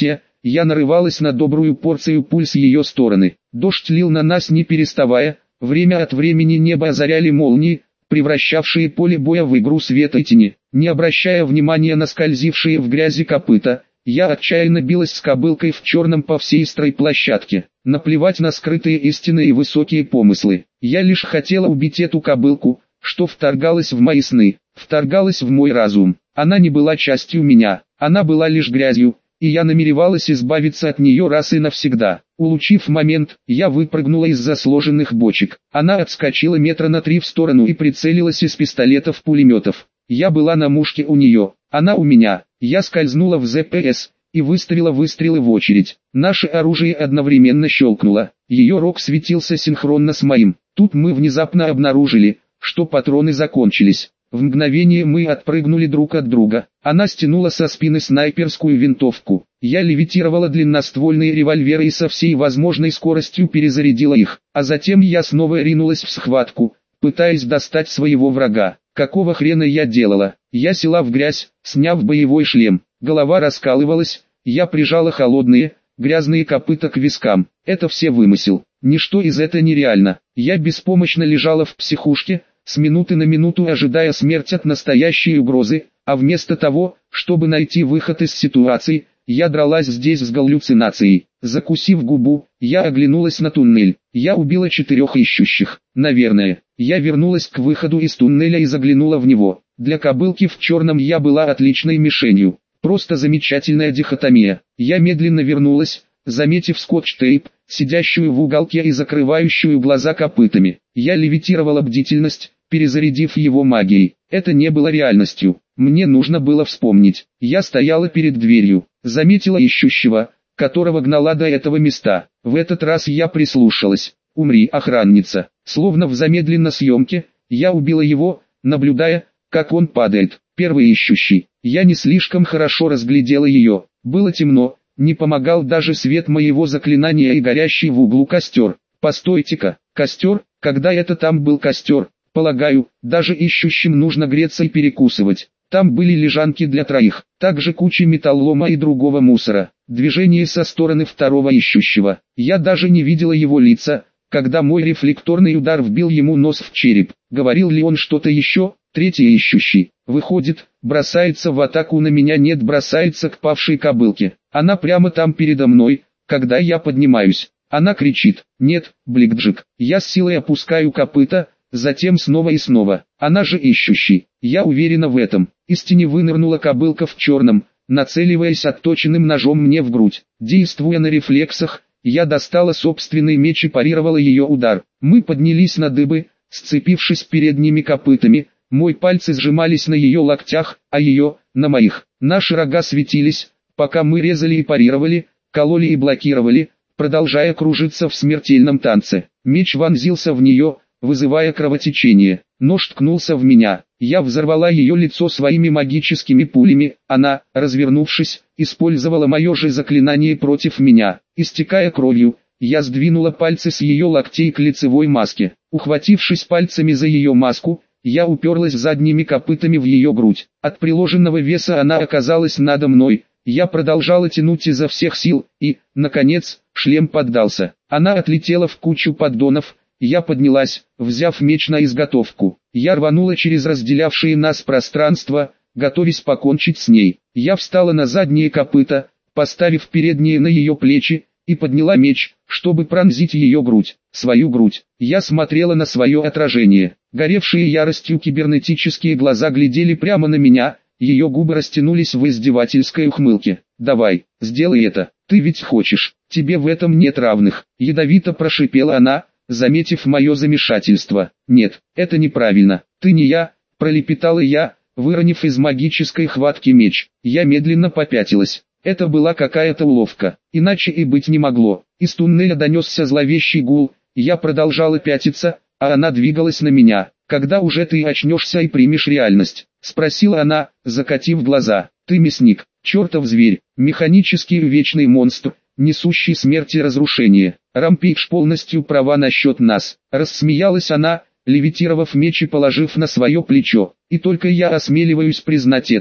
я нарывалась на добрую порцию пуль с ее стороны. Дождь лил на нас не переставая, время от времени небо озаряли молнии, превращавшие поле боя в игру света и тени. Не обращая внимания на скользившие в грязи копыта, я отчаянно билась с кобылкой в черном по всей строй площадке. Наплевать на скрытые истины и высокие помыслы. Я лишь хотела убить эту кобылку, что вторгалась в мои сны, вторгалась в мой разум. Она не была частью меня, она была лишь грязью, и я намеревалась избавиться от нее раз и навсегда. Улучив момент, я выпрыгнула из-за сложенных бочек. Она отскочила метра на три в сторону и прицелилась из пистолетов-пулеметов. Я была на мушке у нее, она у меня. Я скользнула в зэ пэ эс и выставила выстрелы в очередь. Наше оружие одновременно щелкнуло. Ее рог светился синхронно с моим. Тут мы внезапно обнаружили, что патроны закончились. В мгновение мы отпрыгнули друг от друга. Она стянула со спины снайперскую винтовку. Я левитировала длинноствольные револьверы и со всей возможной скоростью перезарядила их. А затем я снова ринулась в схватку, пытаясь достать своего врага. Какого хрена я делала? Я села в грязь, сняв боевой шлем. Голова раскалывалась, я прижала холодные, грязные копыта к вискам. Это все вымысел. Ничто из этого нереально. Я беспомощно лежала в психушке, с минуты на минуту ожидая смерти от настоящей угрозы, а вместо того, чтобы найти выход из ситуации, я дралась здесь с галлюцинацией. Закусив губу, я оглянулась на туннель. Я убила четырех ищущих. Наверное, я вернулась к выходу из туннеля и заглянула в него. Для кобылки в черном я была отличной мишенью. Просто замечательная дихотомия. Я медленно вернулась, заметив скотч-тейп, сидящую в уголке и закрывающую глаза копытами. Я левитировала бдительность, перезарядив его магией. Это не было реальностью. Мне нужно было вспомнить. Я стояла перед дверью, заметила ищущего, которого гнала до этого места. В этот раз я прислушалась. «Умри, охранница!» Словно в замедленной съемке, я убила его, наблюдая, как он падает. Первый ищущий. Я не слишком хорошо разглядела ее. Было темно, не помогал даже свет моего заклинания и горящий в углу костер. Постойте-ка, костер? Когда это там был костер? Полагаю, даже ищущим нужно греться и перекусывать. Там были лежанки для троих, также куча металлолома и другого мусора. Движение со стороны второго ищущего. Я даже не видела его лица, когда мой рефлекторный удар вбил ему нос в череп. Говорил ли он что-то еще? Третий ищущий. Выходит, бросается в атаку на меня, нет, бросается к павшей кобылке. Она прямо там передо мной, когда я поднимаюсь. Она кричит: «Нет, Бликджик!» Я с силой опускаю копыта, затем снова и снова. Она же ищущий. Я уверена в этом. Из тени вынырнула кобылка в черном, нацеливаясь отточенным ножом мне в грудь. Действуя на рефлексах, я достала собственный меч и парировала ее удар. Мы поднялись на дыбы, сцепившись передними копытами. Мои пальцы сжимались на ее локтях, а ее — на моих. Наши рога светились, пока мы резали и парировали, кололи и блокировали, продолжая кружиться в смертельном танце. Меч вонзился в нее, вызывая кровотечение. Нож ткнулся в меня. Я взорвала ее лицо своими магическими пулями. Она, развернувшись, использовала мое же заклинание против меня. Истекая кровью, я сдвинула пальцы с ее локтей к лицевой маске. Ухватившись пальцами за ее маску, я уперлась задними копытами в ее грудь. От приложенного веса она оказалась надо мной. Я продолжала тянуть изо всех сил, и, наконец, шлем поддался. Она отлетела в кучу поддонов. Я поднялась, взяв меч на изготовку. Я рванула через разделявшие нас пространство, готовясь покончить с ней. Я встала на задние копыта, поставив передние на ее плечи, и подняла меч, чтобы пронзить ее грудь, свою грудь. Я смотрела на свое отражение. Горевшие яростью кибернетические глаза глядели прямо на меня, ее губы растянулись в издевательской ухмылке. «Давай, сделай это, ты ведь хочешь, тебе в этом нет равных», — ядовито прошипела она, заметив мое замешательство. «Нет, это неправильно, ты не я», — пролепетала я, выронив из магической хватки меч. Я медленно попятилась. Это была какая-то уловка, иначе и быть не могло. Из туннеля донесся зловещий гул, я продолжала пятиться, а она двигалась на меня. «Когда уже ты очнешься и примешь реальность?» — спросила она, закатив глаза. «Ты мясник, чертов зверь, механический вечный монстр, несущий смерть и разрушение. Рампейдж полностью права насчет нас», — рассмеялась она, левитировав меч и положив на свое плечо. «И только я осмеливаюсь признать это.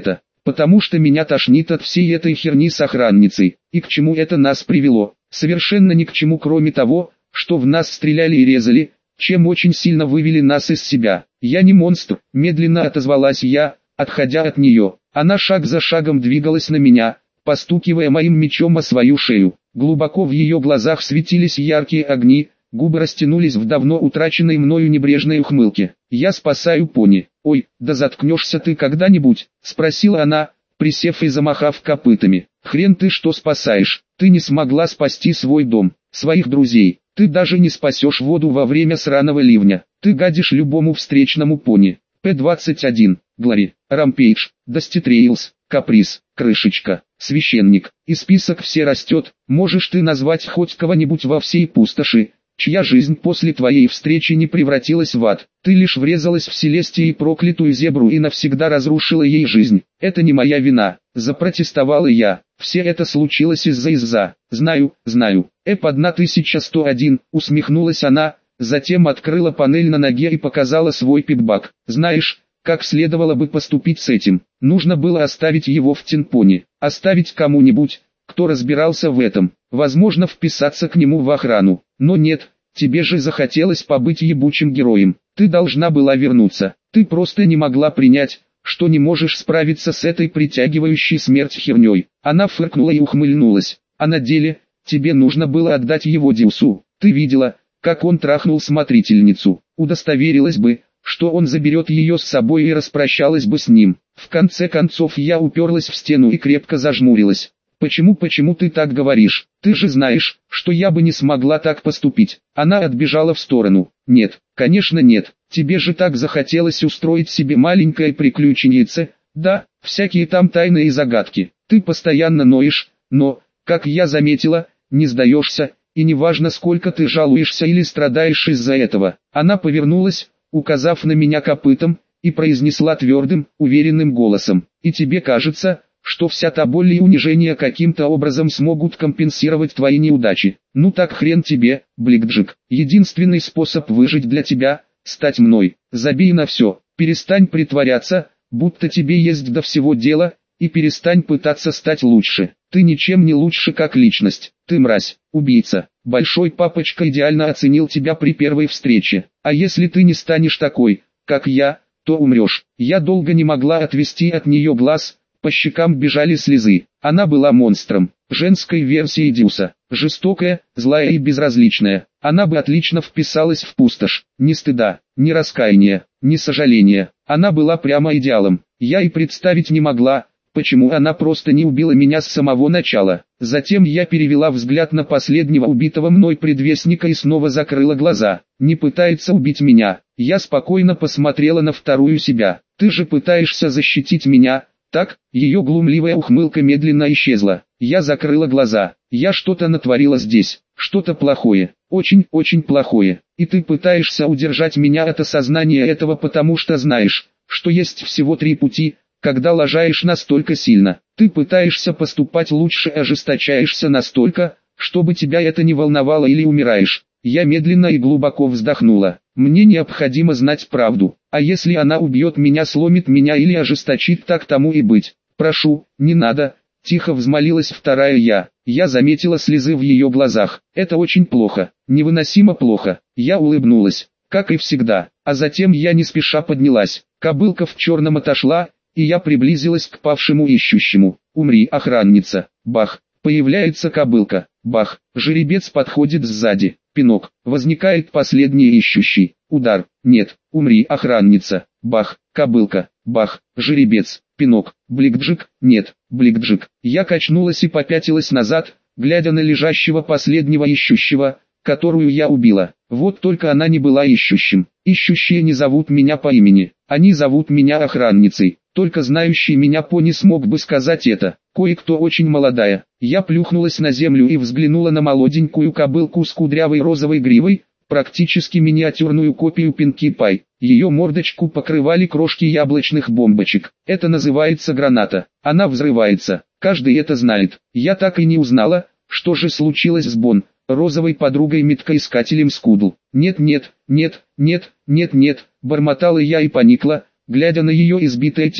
Потому что меня тошнит от всей этой херни с охранницей. И к чему это нас привело? Совершенно ни к чему, кроме того, что в нас стреляли и резали, чем очень сильно вывели нас из себя. Я не монстр, медленно отозвалась я, отходя от нее. Она шаг за шагом двигалась на меня, постукивая моим мечом о свою шею. Глубоко в ее глазах светились яркие огни, губы растянулись в давно утраченной мною небрежной ухмылке. «Я спасаю пони». «Ой, да заткнешься ты когда-нибудь?» — спросила она, присев и замахав копытами. «Хрен ты что спасаешь? Ты не смогла спасти свой дом, своих друзей. Ты даже не спасешь воду во время сраного ливня. Ты гадишь любому встречному пони». П двадцать один, Глори, Рампейдж, Дасти Трейлс, Каприз, Крышечка, Священник, и список все растет. Можешь ты назвать хоть кого-нибудь во всей пустоши, чья жизнь после твоей встречи не превратилась в ад? Ты лишь врезалась в Селестии проклятую зебру и навсегда разрушила ей жизнь. Это не моя вина, запротестовала я. Все это случилось из-за из-за. Знаю, знаю. Эп тысяча сто один, усмехнулась она, затем открыла панель на ноге и показала свой пипбак. Знаешь, как следовало бы поступить с этим? Нужно было оставить его в Тинпоне, оставить кому-нибудь, кто разбирался в этом, возможно вписаться к нему в охрану. Но нет, тебе же захотелось побыть ебучим героем. Ты должна была вернуться. Ты просто не могла принять, что не можешь справиться с этой притягивающей смерть херней. Она фыркнула и ухмыльнулась. А на деле, тебе нужно было отдать его Диусу. Ты видела, как он трахнул смотрительницу. Удостоверилась бы, что он заберет ее с собой и распрощалась бы с ним. В конце концов я уперлась в стену и крепко зажмурилась. «Почему, почему ты так говоришь? Ты же знаешь, что я бы не смогла так поступить». Она отбежала в сторону. «Нет, конечно нет. Тебе же так захотелось устроить себе маленькое приключеньице. Да, всякие там тайны и загадки. Ты постоянно ноешь, но, как я заметила, не сдаешься, и неважно сколько ты жалуешься или страдаешь из-за этого». Она повернулась, указав на меня копытом, и произнесла твердым, уверенным голосом: «И тебе кажется, что вся та боль и унижение каким-то образом смогут компенсировать твои неудачи? Ну так хрен тебе, Бликджик. Единственный способ выжить для тебя – стать мной. Забей на все, перестань притворяться, будто тебе есть до всего дела, и перестань пытаться стать лучше. Ты ничем не лучше как личность. Ты мразь, убийца. Большой папочка идеально оценил тебя при первой встрече. А если ты не станешь такой, как я, то умрешь». Я долго не могла отвести от нее глаз, по щекам бежали слезы. Она была монстром, женской версией Диуса, жестокая, злая и безразличная. Она бы отлично вписалась в пустошь. Ни стыда, ни раскаяния, ни сожаления. Она была прямо идеалом. Я и представить не могла, почему она просто не убила меня с самого начала. Затем я перевела взгляд на последнего убитого мной предвестника и снова закрыла глаза. Не пытается убить меня. Я спокойно посмотрела на вторую себя. Ты же пытаешься защитить меня, так? Ее глумливая ухмылка медленно исчезла. Я закрыла глаза. Я что-то натворила здесь. Что-то плохое. Очень-очень плохое. И ты пытаешься удержать меня от осознания этого, потому что знаешь, что есть всего три пути, когда лажаешь настолько сильно. Ты пытаешься поступать лучше и ожесточаешься настолько, чтобы тебя это не волновало, или умираешь. Я медленно и глубоко вздохнула. Мне необходимо знать правду. А если она убьет меня, сломит меня или ожесточит, так тому и быть. Прошу, не надо. Тихо взмолилась вторая я. Я заметила слезы в ее глазах. Это очень плохо. Невыносимо плохо. Я улыбнулась, как и всегда. А затем я не спеша поднялась. Кобылка в черном отошла, и я приблизилась к павшему ищущему. «Умри, охранница!» Бах! Появляется кобылка. Бах! Жеребец подходит сзади. Пинок. Возникает последний ищущий. Удар. Нет. Умри, охранница. Бах. Кобылка. Бах. Жеребец. Пинок. Бликджик. Нет. Бликджик. Я качнулась и попятилась назад, глядя на лежащего последнего ищущего, которую я убила. Вот только она не была ищущим. Ищущие не зовут меня по имени. Они зовут меня охранницей. Только знающий меня пони смог бы сказать это. Кое-кто очень молодая. Я плюхнулась на землю и взглянула на молоденькую кобылку с кудрявой розовой гривой, практически миниатюрную копию Пинки Пай. Ее мордочку покрывали крошки яблочных бомбочек. Это называется граната. Она взрывается. Каждый это знает. Я так и не узнала, что же случилось с Бон, розовой подругой-меткоискателем Скудл. Нет, нет, нет, нет, нет, нет, бормотала я и поникла, глядя на ее избитое тело.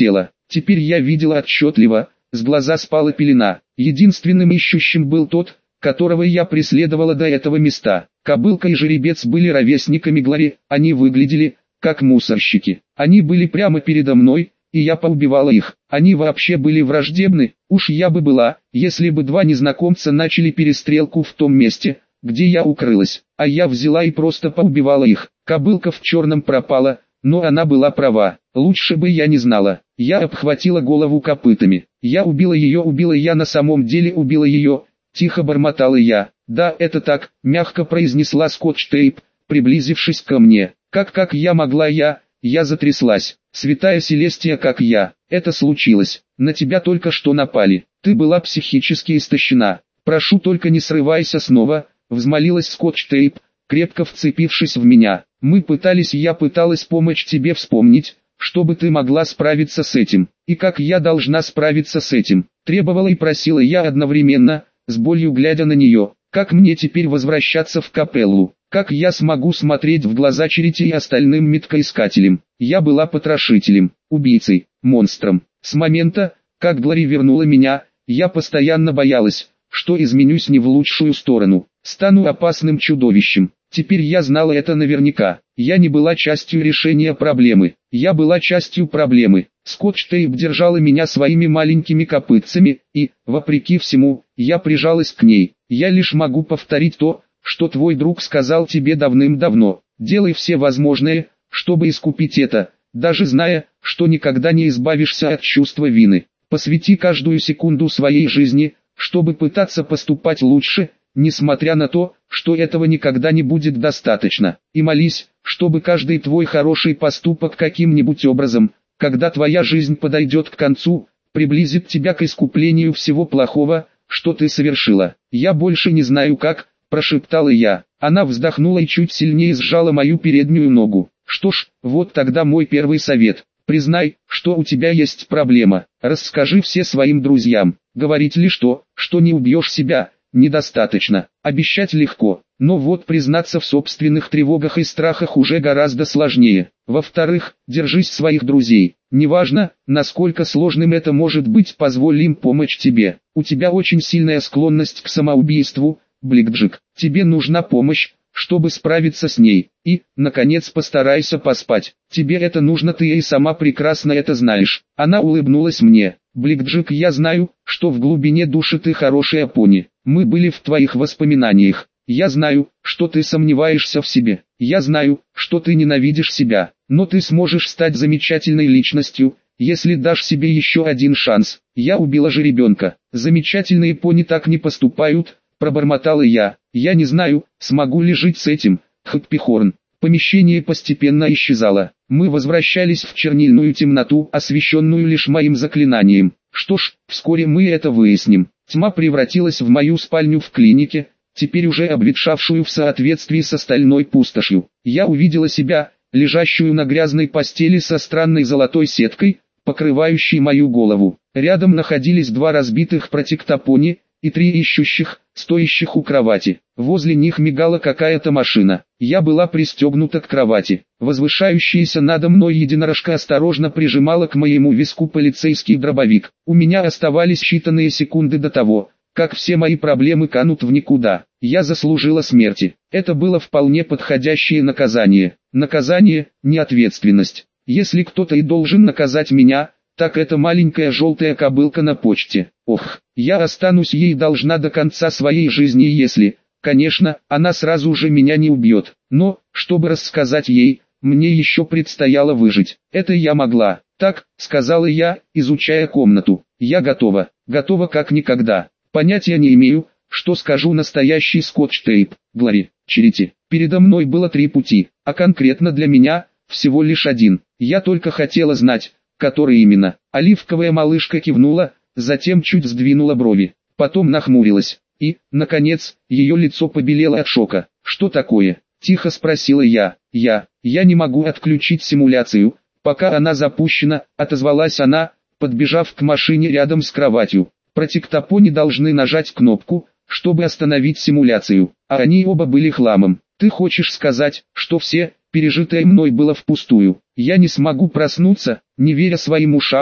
Теперь я видела отчетливо, с глаза спала пелена. Единственным ищущим был тот, которого я преследовала до этого места. Кобылка и жеребец были ровесниками Глори, они выглядели, как мусорщики. Они были прямо передо мной, и я поубивала их. Они вообще были враждебны, уж я бы была, если бы два незнакомца начали перестрелку в том месте, где я укрылась. А я взяла и просто поубивала их. Кобылка в черном пропала, но она была права. Лучше бы я не знала. Я обхватила голову копытами. Я убила ее, убила я на самом деле убила ее. Тихо бормотала я. Да, это так, мягко произнесла Скотч-Тейп, приблизившись ко мне. Как как я могла я? Я затряслась. Святая Селестия, как я. Это случилось. На тебя только что напали. Ты была психически истощена. Прошу, только не срывайся снова, взмолилась Скотч-Тейп, крепко вцепившись в меня. Мы пытались, я пыталась помочь тебе вспомнить, чтобы ты могла справиться с этим. И как я должна справиться с этим? Требовала и просила я одновременно, с болью глядя на нее. Как мне теперь возвращаться в капеллу? Как я смогу смотреть в глаза Черити и остальным меткоискателям? Я была потрошителем, убийцей, монстром. С момента, как Глори вернула меня, я постоянно боялась, что изменюсь не в лучшую сторону, стану опасным чудовищем. Теперь я знала это наверняка. Я не была частью решения проблемы. Я была частью проблемы. Скотч-Тейп держала меня своими маленькими копытцами, и, вопреки всему, я прижалась к ней. Я лишь могу повторить то, что твой друг сказал тебе давным-давно. Делай все возможное, чтобы искупить это, даже зная, что никогда не избавишься от чувства вины. Посвяти каждую секунду своей жизни, чтобы пытаться поступать лучше, несмотря на то, что этого никогда не будет достаточно. И молись, чтобы каждый твой хороший поступок каким-нибудь образом, когда твоя жизнь подойдет к концу, приблизит тебя к искуплению всего плохого, что ты совершила. Я больше не знаю как, прошептала я. Она вздохнула и чуть сильнее сжала мою переднюю ногу. Что ж, вот тогда мой первый совет. Признай, что у тебя есть проблема. Расскажи все своим друзьям. Говорить ли что, что не убьешь себя, недостаточно. Обещать легко, но вот признаться в собственных тревогах и страхах уже гораздо сложнее. Во-вторых, держись своих друзей. Неважно, насколько сложным это может быть, позволь им помочь тебе. У тебя очень сильная склонность к самоубийству, Бликджик. Тебе нужна помощь, чтобы справиться с ней. И, наконец, постарайся поспать. Тебе это нужно, ты и сама прекрасно это знаешь. Она улыбнулась мне. Бликджик, я знаю, что в глубине души ты хорошая пони. Мы были в твоих воспоминаниях. Я знаю, что ты сомневаешься в себе. Я знаю, что ты ненавидишь себя. Но ты сможешь стать замечательной личностью, если дашь себе еще один шанс. Я убила жеребенка. Замечательные пони так не поступают, пробормотала я. Я не знаю, смогу ли жить с этим, Хэппихорн. Помещение постепенно исчезало. Мы возвращались в чернильную темноту, освещенную лишь моим заклинанием. Что ж, вскоре мы это выясним. Тьма превратилась в мою спальню в клинике, теперь уже обветшавшую в соответствии с остальной пустошью. Я увидела себя, лежащую на грязной постели со странной золотой сеткой, покрывающей мою голову. Рядом находились два разбитых протектопони и три ищущих, стоящих у кровати. Возле них мигала какая-то машина. Я была пристегнута к кровати. Возвышающаяся надо мной единорожка осторожно прижимала к моему виску полицейский дробовик. У меня оставались считанные секунды до того, как все мои проблемы канут в никуда. Я заслужила смерти. Это было вполне подходящее наказание. Наказание, не ответственность. Если кто-то и должен наказать меня, так это маленькая желтая кобылка на почте. Ох, я останусь ей должна до конца своей жизни, если, конечно, она сразу же меня не убьет. Но, чтобы рассказать ей, мне еще предстояло выжить. Это я могла. Так, сказала я, изучая комнату. Я готова, готова как никогда. Понятия не имею, что скажу настоящий Скотч-Тейп, Глори, Черити. Передо мной было три пути, а конкретно для меня, всего лишь один. Я только хотела знать, который именно. Оливковая малышка кивнула, затем чуть сдвинула брови, потом нахмурилась, и, наконец, ее лицо побелело от шока. «Что такое?» – тихо спросила я. «Я, я не могу отключить симуляцию, пока она запущена», – отозвалась она, подбежав к машине рядом с кроватью. Протектопони должны нажать кнопку, чтобы остановить симуляцию, а они оба были хламом. «Ты хочешь сказать, что все, пережитое мной было впустую? Я не смогу проснуться?» Не веря своим ушам,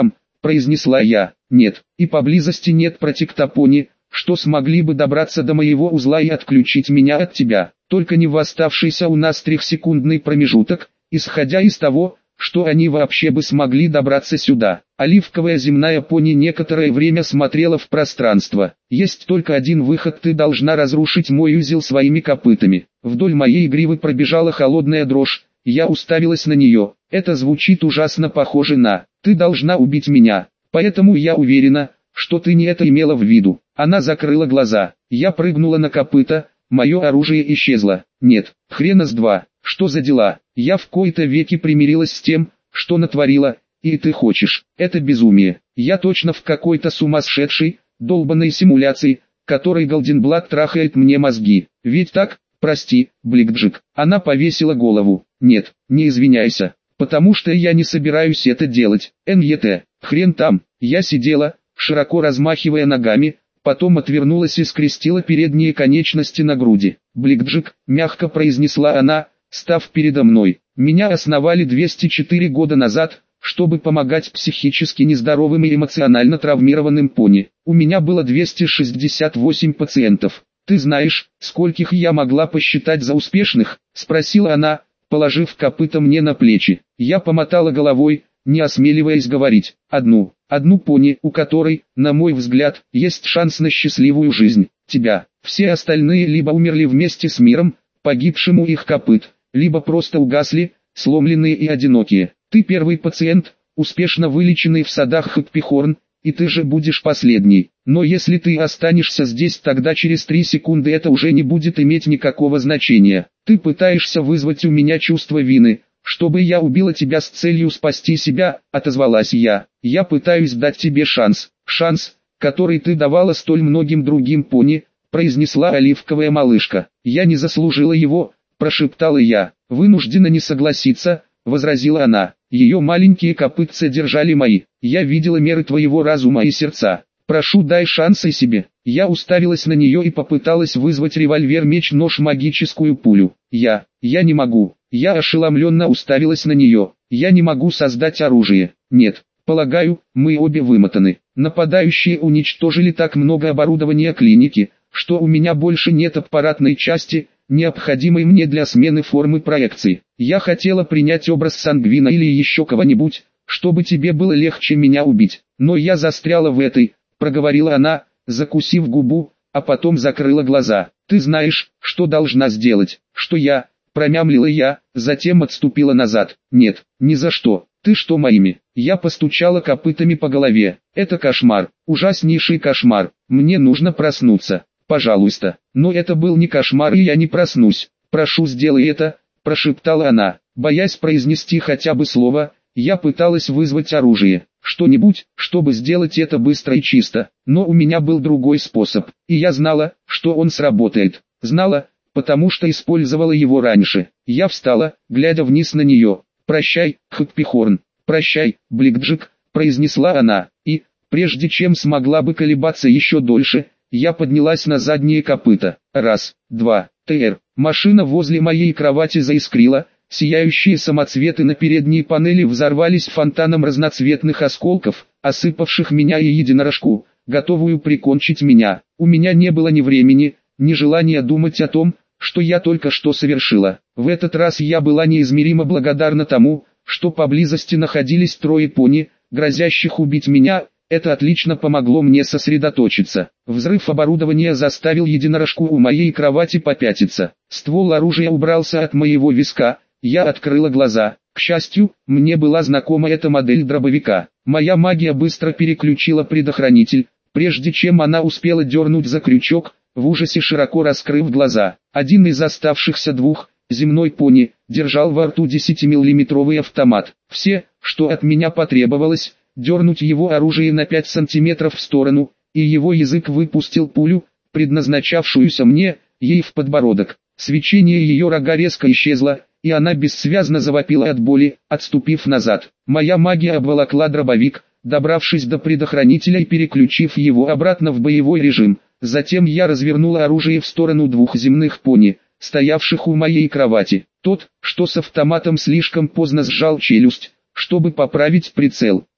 произнесла я. Нет, и поблизости нет протектопони, что смогли бы добраться до моего узла и отключить меня от тебя. Только не в оставшийся у нас трехсекундный промежуток, исходя из того, что они вообще бы смогли добраться сюда. Оливковая земная пони некоторое время смотрела в пространство. Есть только один выход: ты должна разрушить мой узел своими копытами. Вдоль моей гривы пробежала холодная дрожь, я уставилась на нее. Это звучит ужасно похоже на «ты должна убить меня». Поэтому я уверена, что ты не это имела в виду. Она закрыла глаза. Я прыгнула на копыта, мое оружие исчезло. Нет, хрена с два. Что за дела? Я в кои-то веки примирилась с тем, что натворила, и ты хочешь. Это безумие. Я точно в какой-то сумасшедшей, долбанной симуляции, которой Голденблат трахает мне мозги. Ведь так? Прости, Бликджик. Она повесила голову. Нет, не извиняйся, потому что я не собираюсь это делать. НЕТ, хрен там. Я сидела, широко размахивая ногами, потом отвернулась и скрестила передние конечности на груди. Бликджик, мягко произнесла она, став передо мной. Меня основали двести четыре года назад, чтобы помогать психически нездоровым и эмоционально травмированным пони. У меня было двести шестьдесят восемь пациентов. Ты знаешь, скольких я могла посчитать за успешных? Спросила она, положив копыта мне на плечи. Я помотала головой, не осмеливаясь говорить. Одну, одну пони, у которой, на мой взгляд, есть шанс на счастливую жизнь. Тебя. Все остальные либо умерли вместе с миром, погибшим у их копыт, либо просто угасли, сломленные и одинокие. Ты первый пациент, успешно вылеченный в садах Хэппихорн, и ты же будешь последний. Но если ты останешься здесь, тогда через три секунды это уже не будет иметь никакого значения. Ты пытаешься вызвать у меня чувство вины, чтобы я убила тебя с целью спасти себя, отозвалась я. Я пытаюсь дать тебе шанс, шанс, который ты давала столь многим другим пони, произнесла оливковая малышка. Я не заслужила его, прошептала я. Вынуждена не согласиться, возразила она. Ее маленькие копытца держали мои. Я видела меры твоего разума и сердца. Прошу, дай шанс и себе. Я уставилась на нее и попыталась вызвать револьвер, меч, нож, магическую пулю. Я, я не могу. Я ошеломленно уставилась на нее. Я не могу создать оружие. Нет, полагаю, мы обе вымотаны. Нападающие уничтожили так много оборудования клиники, что у меня больше нет аппаратной части, необходимой мне для смены формы проекции. Я хотела принять образ Сангвина или еще кого-нибудь, чтобы тебе было легче меня убить. Но я застряла в этой, проговорила она, закусив губу, а потом закрыла глаза. Ты знаешь, что должна сделать, что я, промямлила я, затем отступила назад. Нет, ни за что. Ты что моими? Я постучала копытами по голове. Это кошмар, ужаснейший кошмар. Мне нужно проснуться. Пожалуйста. Но это был не кошмар, и я не проснусь. Прошу, сделай это, прошептала она. Боясь произнести хотя бы слово, я пыталась вызвать оружие. Что-нибудь, чтобы сделать это быстро и чисто. Но у меня был другой способ, и я знала, что он сработает. Знала, потому что использовала его раньше. Я встала, глядя вниз на нее. «Прощай, Хэппихорн, прощай, Бликджик», произнесла она, и, прежде чем смогла бы колебаться еще дольше, я поднялась на задние копыта. Раз, два, тр. Машина возле моей кровати заискрила, сияющие самоцветы на передней панели взорвались фонтаном разноцветных осколков, осыпавших меня и единорожку, готовую прикончить меня. У меня не было ни времени, ни желания думать о том, что я только что совершила. В этот раз я была неизмеримо благодарна тому, что поблизости находились трое пони, грозящих убить меня. Это отлично помогло мне сосредоточиться. Взрыв оборудования заставил единорожку у моей кровати попятиться. Ствол оружия убрался от моего виска, я открыла глаза. К счастью, мне была знакома эта модель дробовика. Моя магия быстро переключила предохранитель, прежде чем она успела дернуть за крючок, в ужасе широко раскрыв глаза. Один из оставшихся двух, земной пони, держал во рту десятимиллиметровый автомат. Все, что от меня потребовалось, дернуть его оружие на пять сантиметров в сторону, и его язык выпустил пулю, предназначавшуюся мне, ей в подбородок. Свечение ее рога резко исчезло, и она бессвязно завопила от боли, отступив назад. Моя магия обволокла дробовик, добравшись до предохранителя и переключив его обратно в боевой режим. Затем я развернула оружие в сторону двух земных пони, стоявших у моей кровати. Тот, что с автоматом, слишком поздно сжал челюсть, чтобы поправить прицел.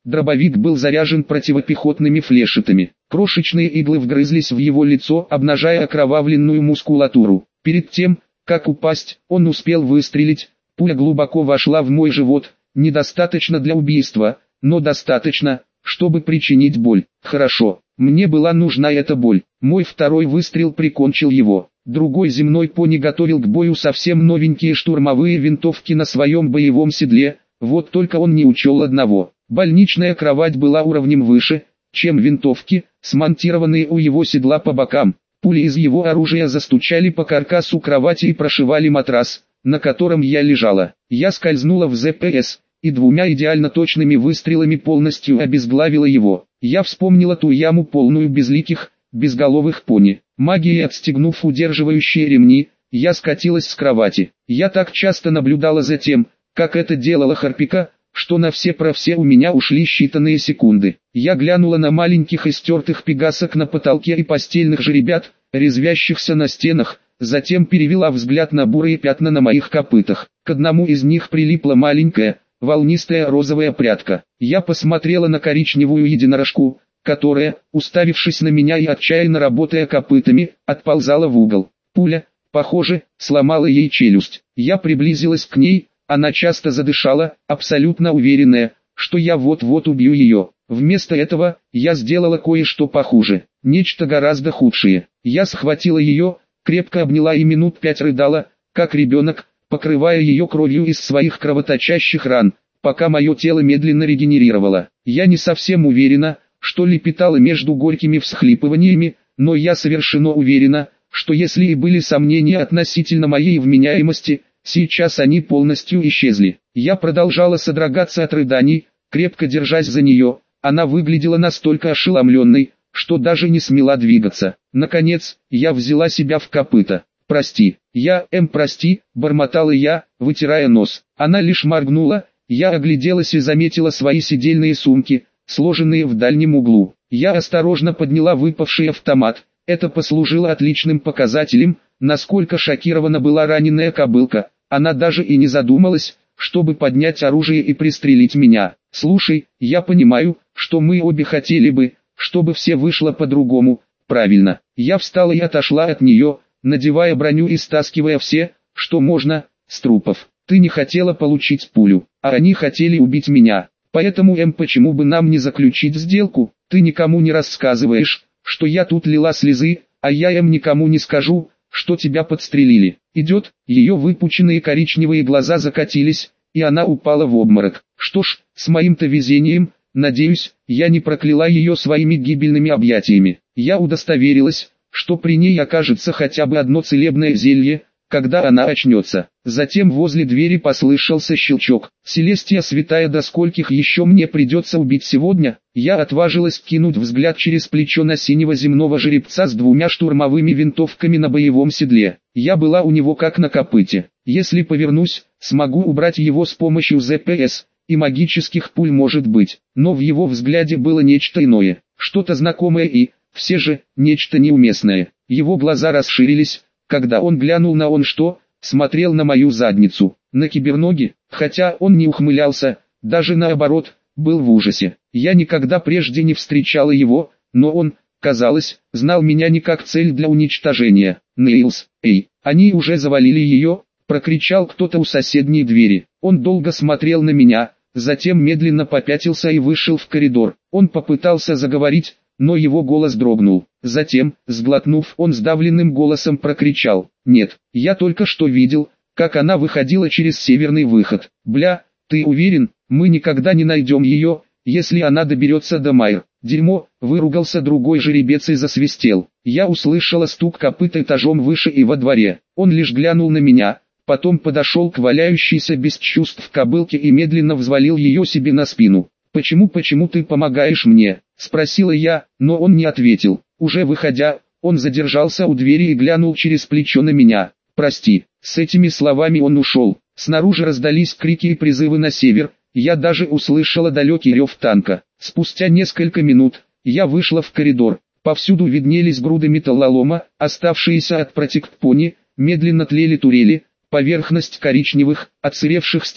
Дробовик был заряжен противопехотными флешетами. Крошечные иглы вгрызлись в его лицо, обнажая окровавленную мускулатуру. Перед тем, как упасть, он успел выстрелить. Пуля глубоко вошла в мой живот, недостаточно для убийства, но достаточно, чтобы причинить боль. Хорошо, мне была нужна эта боль. Мой второй выстрел прикончил его. Другой земной пони готовил к бою совсем новенькие штурмовые винтовки на своем боевом седле, вот только он не учел одного. Больничная кровать была уровнем выше, чем винтовки, смонтированные у его седла по бокам. Пули из его оружия застучали по каркасу кровати и прошивали матрас, на котором я лежала. Я скользнула в зэ пэ эс, и двумя идеально точными выстрелами полностью обезглавила его. Я вспомнила ту яму, полную безликих, безголовых пони. Магией отстегнув удерживающие ремни, я скатилась с кровати. Я так часто наблюдала за тем, как это делала Харпика, что на все про все у меня ушли считанные секунды. Я глянула на маленьких истертых пегасок на потолке и постельных жеребят, резвящихся на стенах, затем перевела взгляд на бурые пятна на моих копытах. К одному из них прилипла маленькая, волнистая розовая прядка. Я посмотрела на коричневую единорожку, которая, уставившись на меня и отчаянно работая копытами, отползала в угол. Пуля, похоже, сломала ей челюсть. Я приблизилась к ней, она часто задышала, абсолютно уверенная, что я вот-вот убью ее. Вместо этого, я сделала кое-что похуже, нечто гораздо худшее. Я схватила ее, крепко обняла и минут пять рыдала, как ребенок, покрывая ее кровью из своих кровоточащих ран, пока мое тело медленно регенерировало. Я не совсем уверена, что лепетала между горькими всхлипываниями, но я совершенно уверена, что если и были сомнения относительно моей вменяемости, сейчас они полностью исчезли. Я продолжала содрогаться от рыданий, крепко держась за нее. Она выглядела настолько ошеломленной, что даже не смела двигаться. Наконец, я взяла себя в копыта. «Прости, я, эм, прости», — бормотала я, вытирая нос. Она лишь моргнула, я огляделась и заметила свои седельные сумки, сложенные в дальнем углу. Я осторожно подняла выпавший автомат. Это послужило отличным показателем, насколько шокирована была раненая кобылка. Она даже и не задумалась, чтобы поднять оружие и пристрелить меня. «Слушай, я понимаю, что мы обе хотели бы, чтобы все вышло по-другому, правильно». Я встала и отошла от нее, надевая броню и стаскивая все, что можно, с трупов. «Ты не хотела получить пулю, а они хотели убить меня. Поэтому, эм, почему бы нам не заключить сделку? Ты никому не рассказываешь, что я тут лила слезы, а я, эм, никому не скажу, что тебя подстрелили. Идет?» Ее выпученные коричневые глаза закатились, и она упала в обморок. Что ж, с моим-то везением, надеюсь, я не прокляла ее своими гибельными объятиями. Я удостоверилась, что при ней окажется хотя бы одно целебное зелье, когда она очнется. Затем возле двери послышался щелчок. «Селестия святая, до скольких еще мне придется убить сегодня?» Я отважилась кинуть взгляд через плечо на синего земного жеребца с двумя штурмовыми винтовками на боевом седле. Я была у него как на копыте. Если повернусь, смогу убрать его с помощью зэ пэ эс, и магических пуль может быть. Но в его взгляде было нечто иное, что-то знакомое и, все же, нечто неуместное. Его глаза расширились, когда он глянул на он что, смотрел на мою задницу, на киберноги, хотя он не ухмылялся, даже наоборот, был в ужасе. Я никогда прежде не встречала его, но он, казалось, знал меня не как цель для уничтожения. «Нейлс, эй, они уже завалили ее!» — прокричал кто-то у соседней двери. Он долго смотрел на меня, затем медленно попятился и вышел в коридор. Он попытался заговорить, но его голос дрогнул. Затем, сглотнув, он сдавленным голосом прокричал: «Нет, я только что видел, как она выходила через северный выход. Бля, ты уверен, мы никогда не найдем ее, если она доберется до Майр?» «Дерьмо!» — выругался другой жеребец и засвистел. Я услышала стук копыт этажом выше и во дворе. Он лишь глянул на меня, потом подошел к валяющейся без чувств кобылке и медленно взвалил ее себе на спину. «Почему, почему ты помогаешь мне?» — спросила я, но он не ответил. Уже выходя, он задержался у двери и глянул через плечо на меня. «Прости». С этими словами он ушел. Снаружи раздались крики и призывы на север, я даже услышала далекий рев танка. Спустя несколько минут, я вышла в коридор. Повсюду виднелись груды металлолома, оставшиеся от протектпони, медленно тлели турели, поверхность коричневых, отсыревших стен,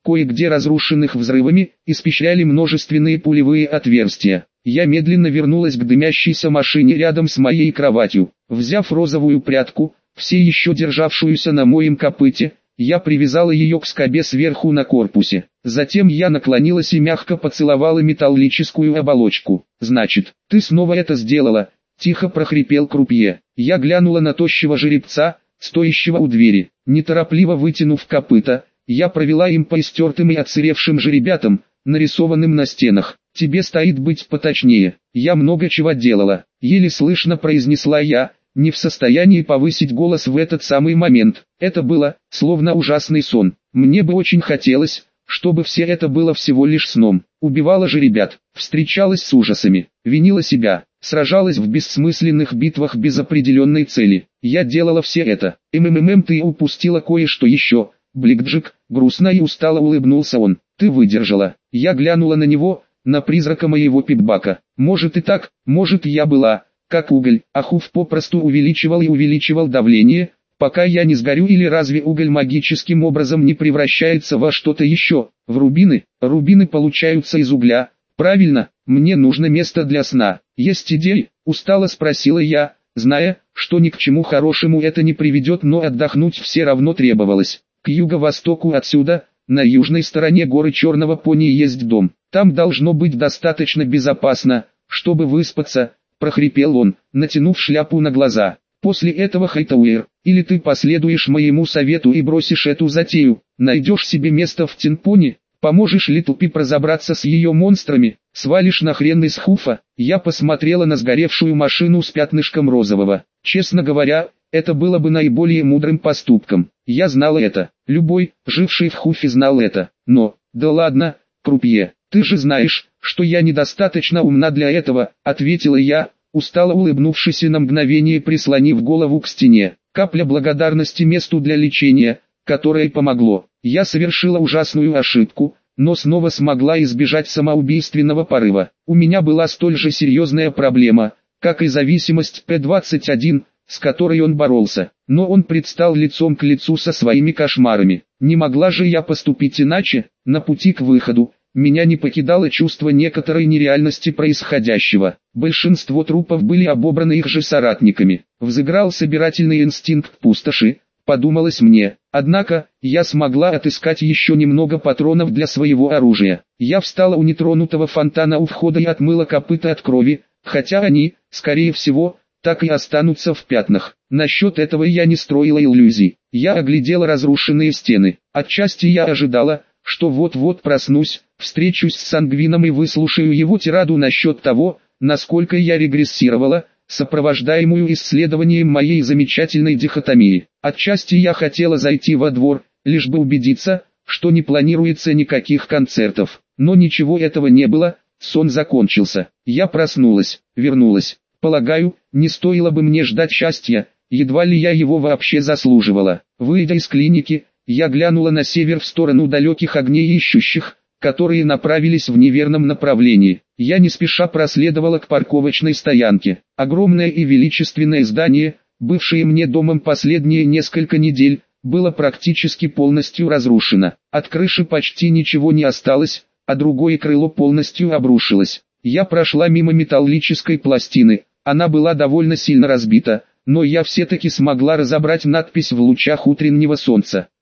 кое-где разрушенных взрывами, испещряли множественные пулевые отверстия. Я медленно вернулась к дымящейся машине рядом с моей кроватью. Взяв розовую прядку, все еще державшуюся на моем копыте, я привязала ее к скобе сверху на корпусе. Затем я наклонилась и мягко поцеловала металлическую оболочку. «Значит, ты снова это сделала?» – тихо прохрипел крупье. Я глянула на тощего жеребца, стоящего у двери. Неторопливо вытянув копыта, я провела им по истертым и отсыревшим жеребятам, нарисованным на стенах. «Тебе стоит быть поточнее. Я много чего делала», — еле слышно произнесла я, не в состоянии повысить голос в этот самый момент. Это было, словно ужасный сон. Мне бы очень хотелось, чтобы все это было всего лишь сном. Убивала же ребят, встречалась с ужасами, винила себя, сражалась в бессмысленных битвах без определенной цели. Я делала все это. МММ, ты упустила кое-что еще. Бликджик, грустно и устало улыбнулся он. Ты выдержала. Я глянула на него, на призрака моего пипбака. Может и так, может я была, как уголь. Ахув попросту увеличивал и увеличивал давление, пока я не сгорю. Или разве уголь магическим образом не превращается во что-то еще? В рубины? Рубины получаются из угля. Правильно, мне нужно место для сна. Есть идеи? Устало спросила я, зная, что ни к чему хорошему это не приведет, но отдохнуть все равно требовалось. К юго-востоку отсюда, на южной стороне горы Черного Пони есть дом. Там должно быть достаточно безопасно, чтобы выспаться, прохрипел он, натянув шляпу на глаза. После этого, Хайтауэр, или ты последуешь моему совету и бросишь эту затею, найдешь себе место в Тинпоне, поможешь Литупи разобраться с ее монстрами, свалишь на хрен из Хуфа. Я посмотрела на сгоревшую машину с пятнышком розового. Честно говоря, это было бы наиболее мудрым поступком. Я знала это. Любой, живший в Хуфе, знал это. Но, да ладно, крупье, ты же знаешь, что я недостаточно умна для этого, ответила я, устало улыбнувшись и на мгновение прислонив голову к стене. Капля благодарности месту для лечения, которое помогло. Я совершила ужасную ошибку, но снова смогла избежать самоубийственного порыва. У меня была столь же серьезная проблема, как и зависимость П двадцать один, с которой он боролся, но он предстал лицом к лицу со своими кошмарами. Не могла же я поступить иначе. На пути к выходу меня не покидало чувство некоторой нереальности происходящего. Большинство трупов были обобраны их же соратниками. Взыграл собирательный инстинкт пустоши, подумалось мне. Однако, я смогла отыскать еще немного патронов для своего оружия. Я встала у нетронутого фонтана у входа и отмыла копыта от крови, хотя они, скорее всего, так и останутся в пятнах. Насчет этого я не строила иллюзий. Я оглядела разрушенные стены. Отчасти я ожидала, что вот-вот проснусь, встречусь с Сангвином и выслушаю его тираду насчет того, насколько я регрессировала, сопровождаемую исследованием моей замечательной дихотомии. Отчасти я хотела зайти во двор, лишь бы убедиться, что не планируется никаких концертов. Но ничего этого не было, сон закончился. Я проснулась, вернулась. Полагаю, не стоило бы мне ждать счастья, едва ли я его вообще заслуживала. Выйдя из клиники, я глянула на север в сторону далеких огней ищущих, которые направились в неверном направлении. Я не спеша проследовала к парковочной стоянке. Огромное и величественное здание, бывшее мне домом последние несколько недель, было практически полностью разрушено. От крыши почти ничего не осталось, а другое крыло полностью обрушилось. Я прошла мимо металлической пластины. Она была довольно сильно разбита, но я все-таки смогла разобрать надпись в лучах утреннего солнца.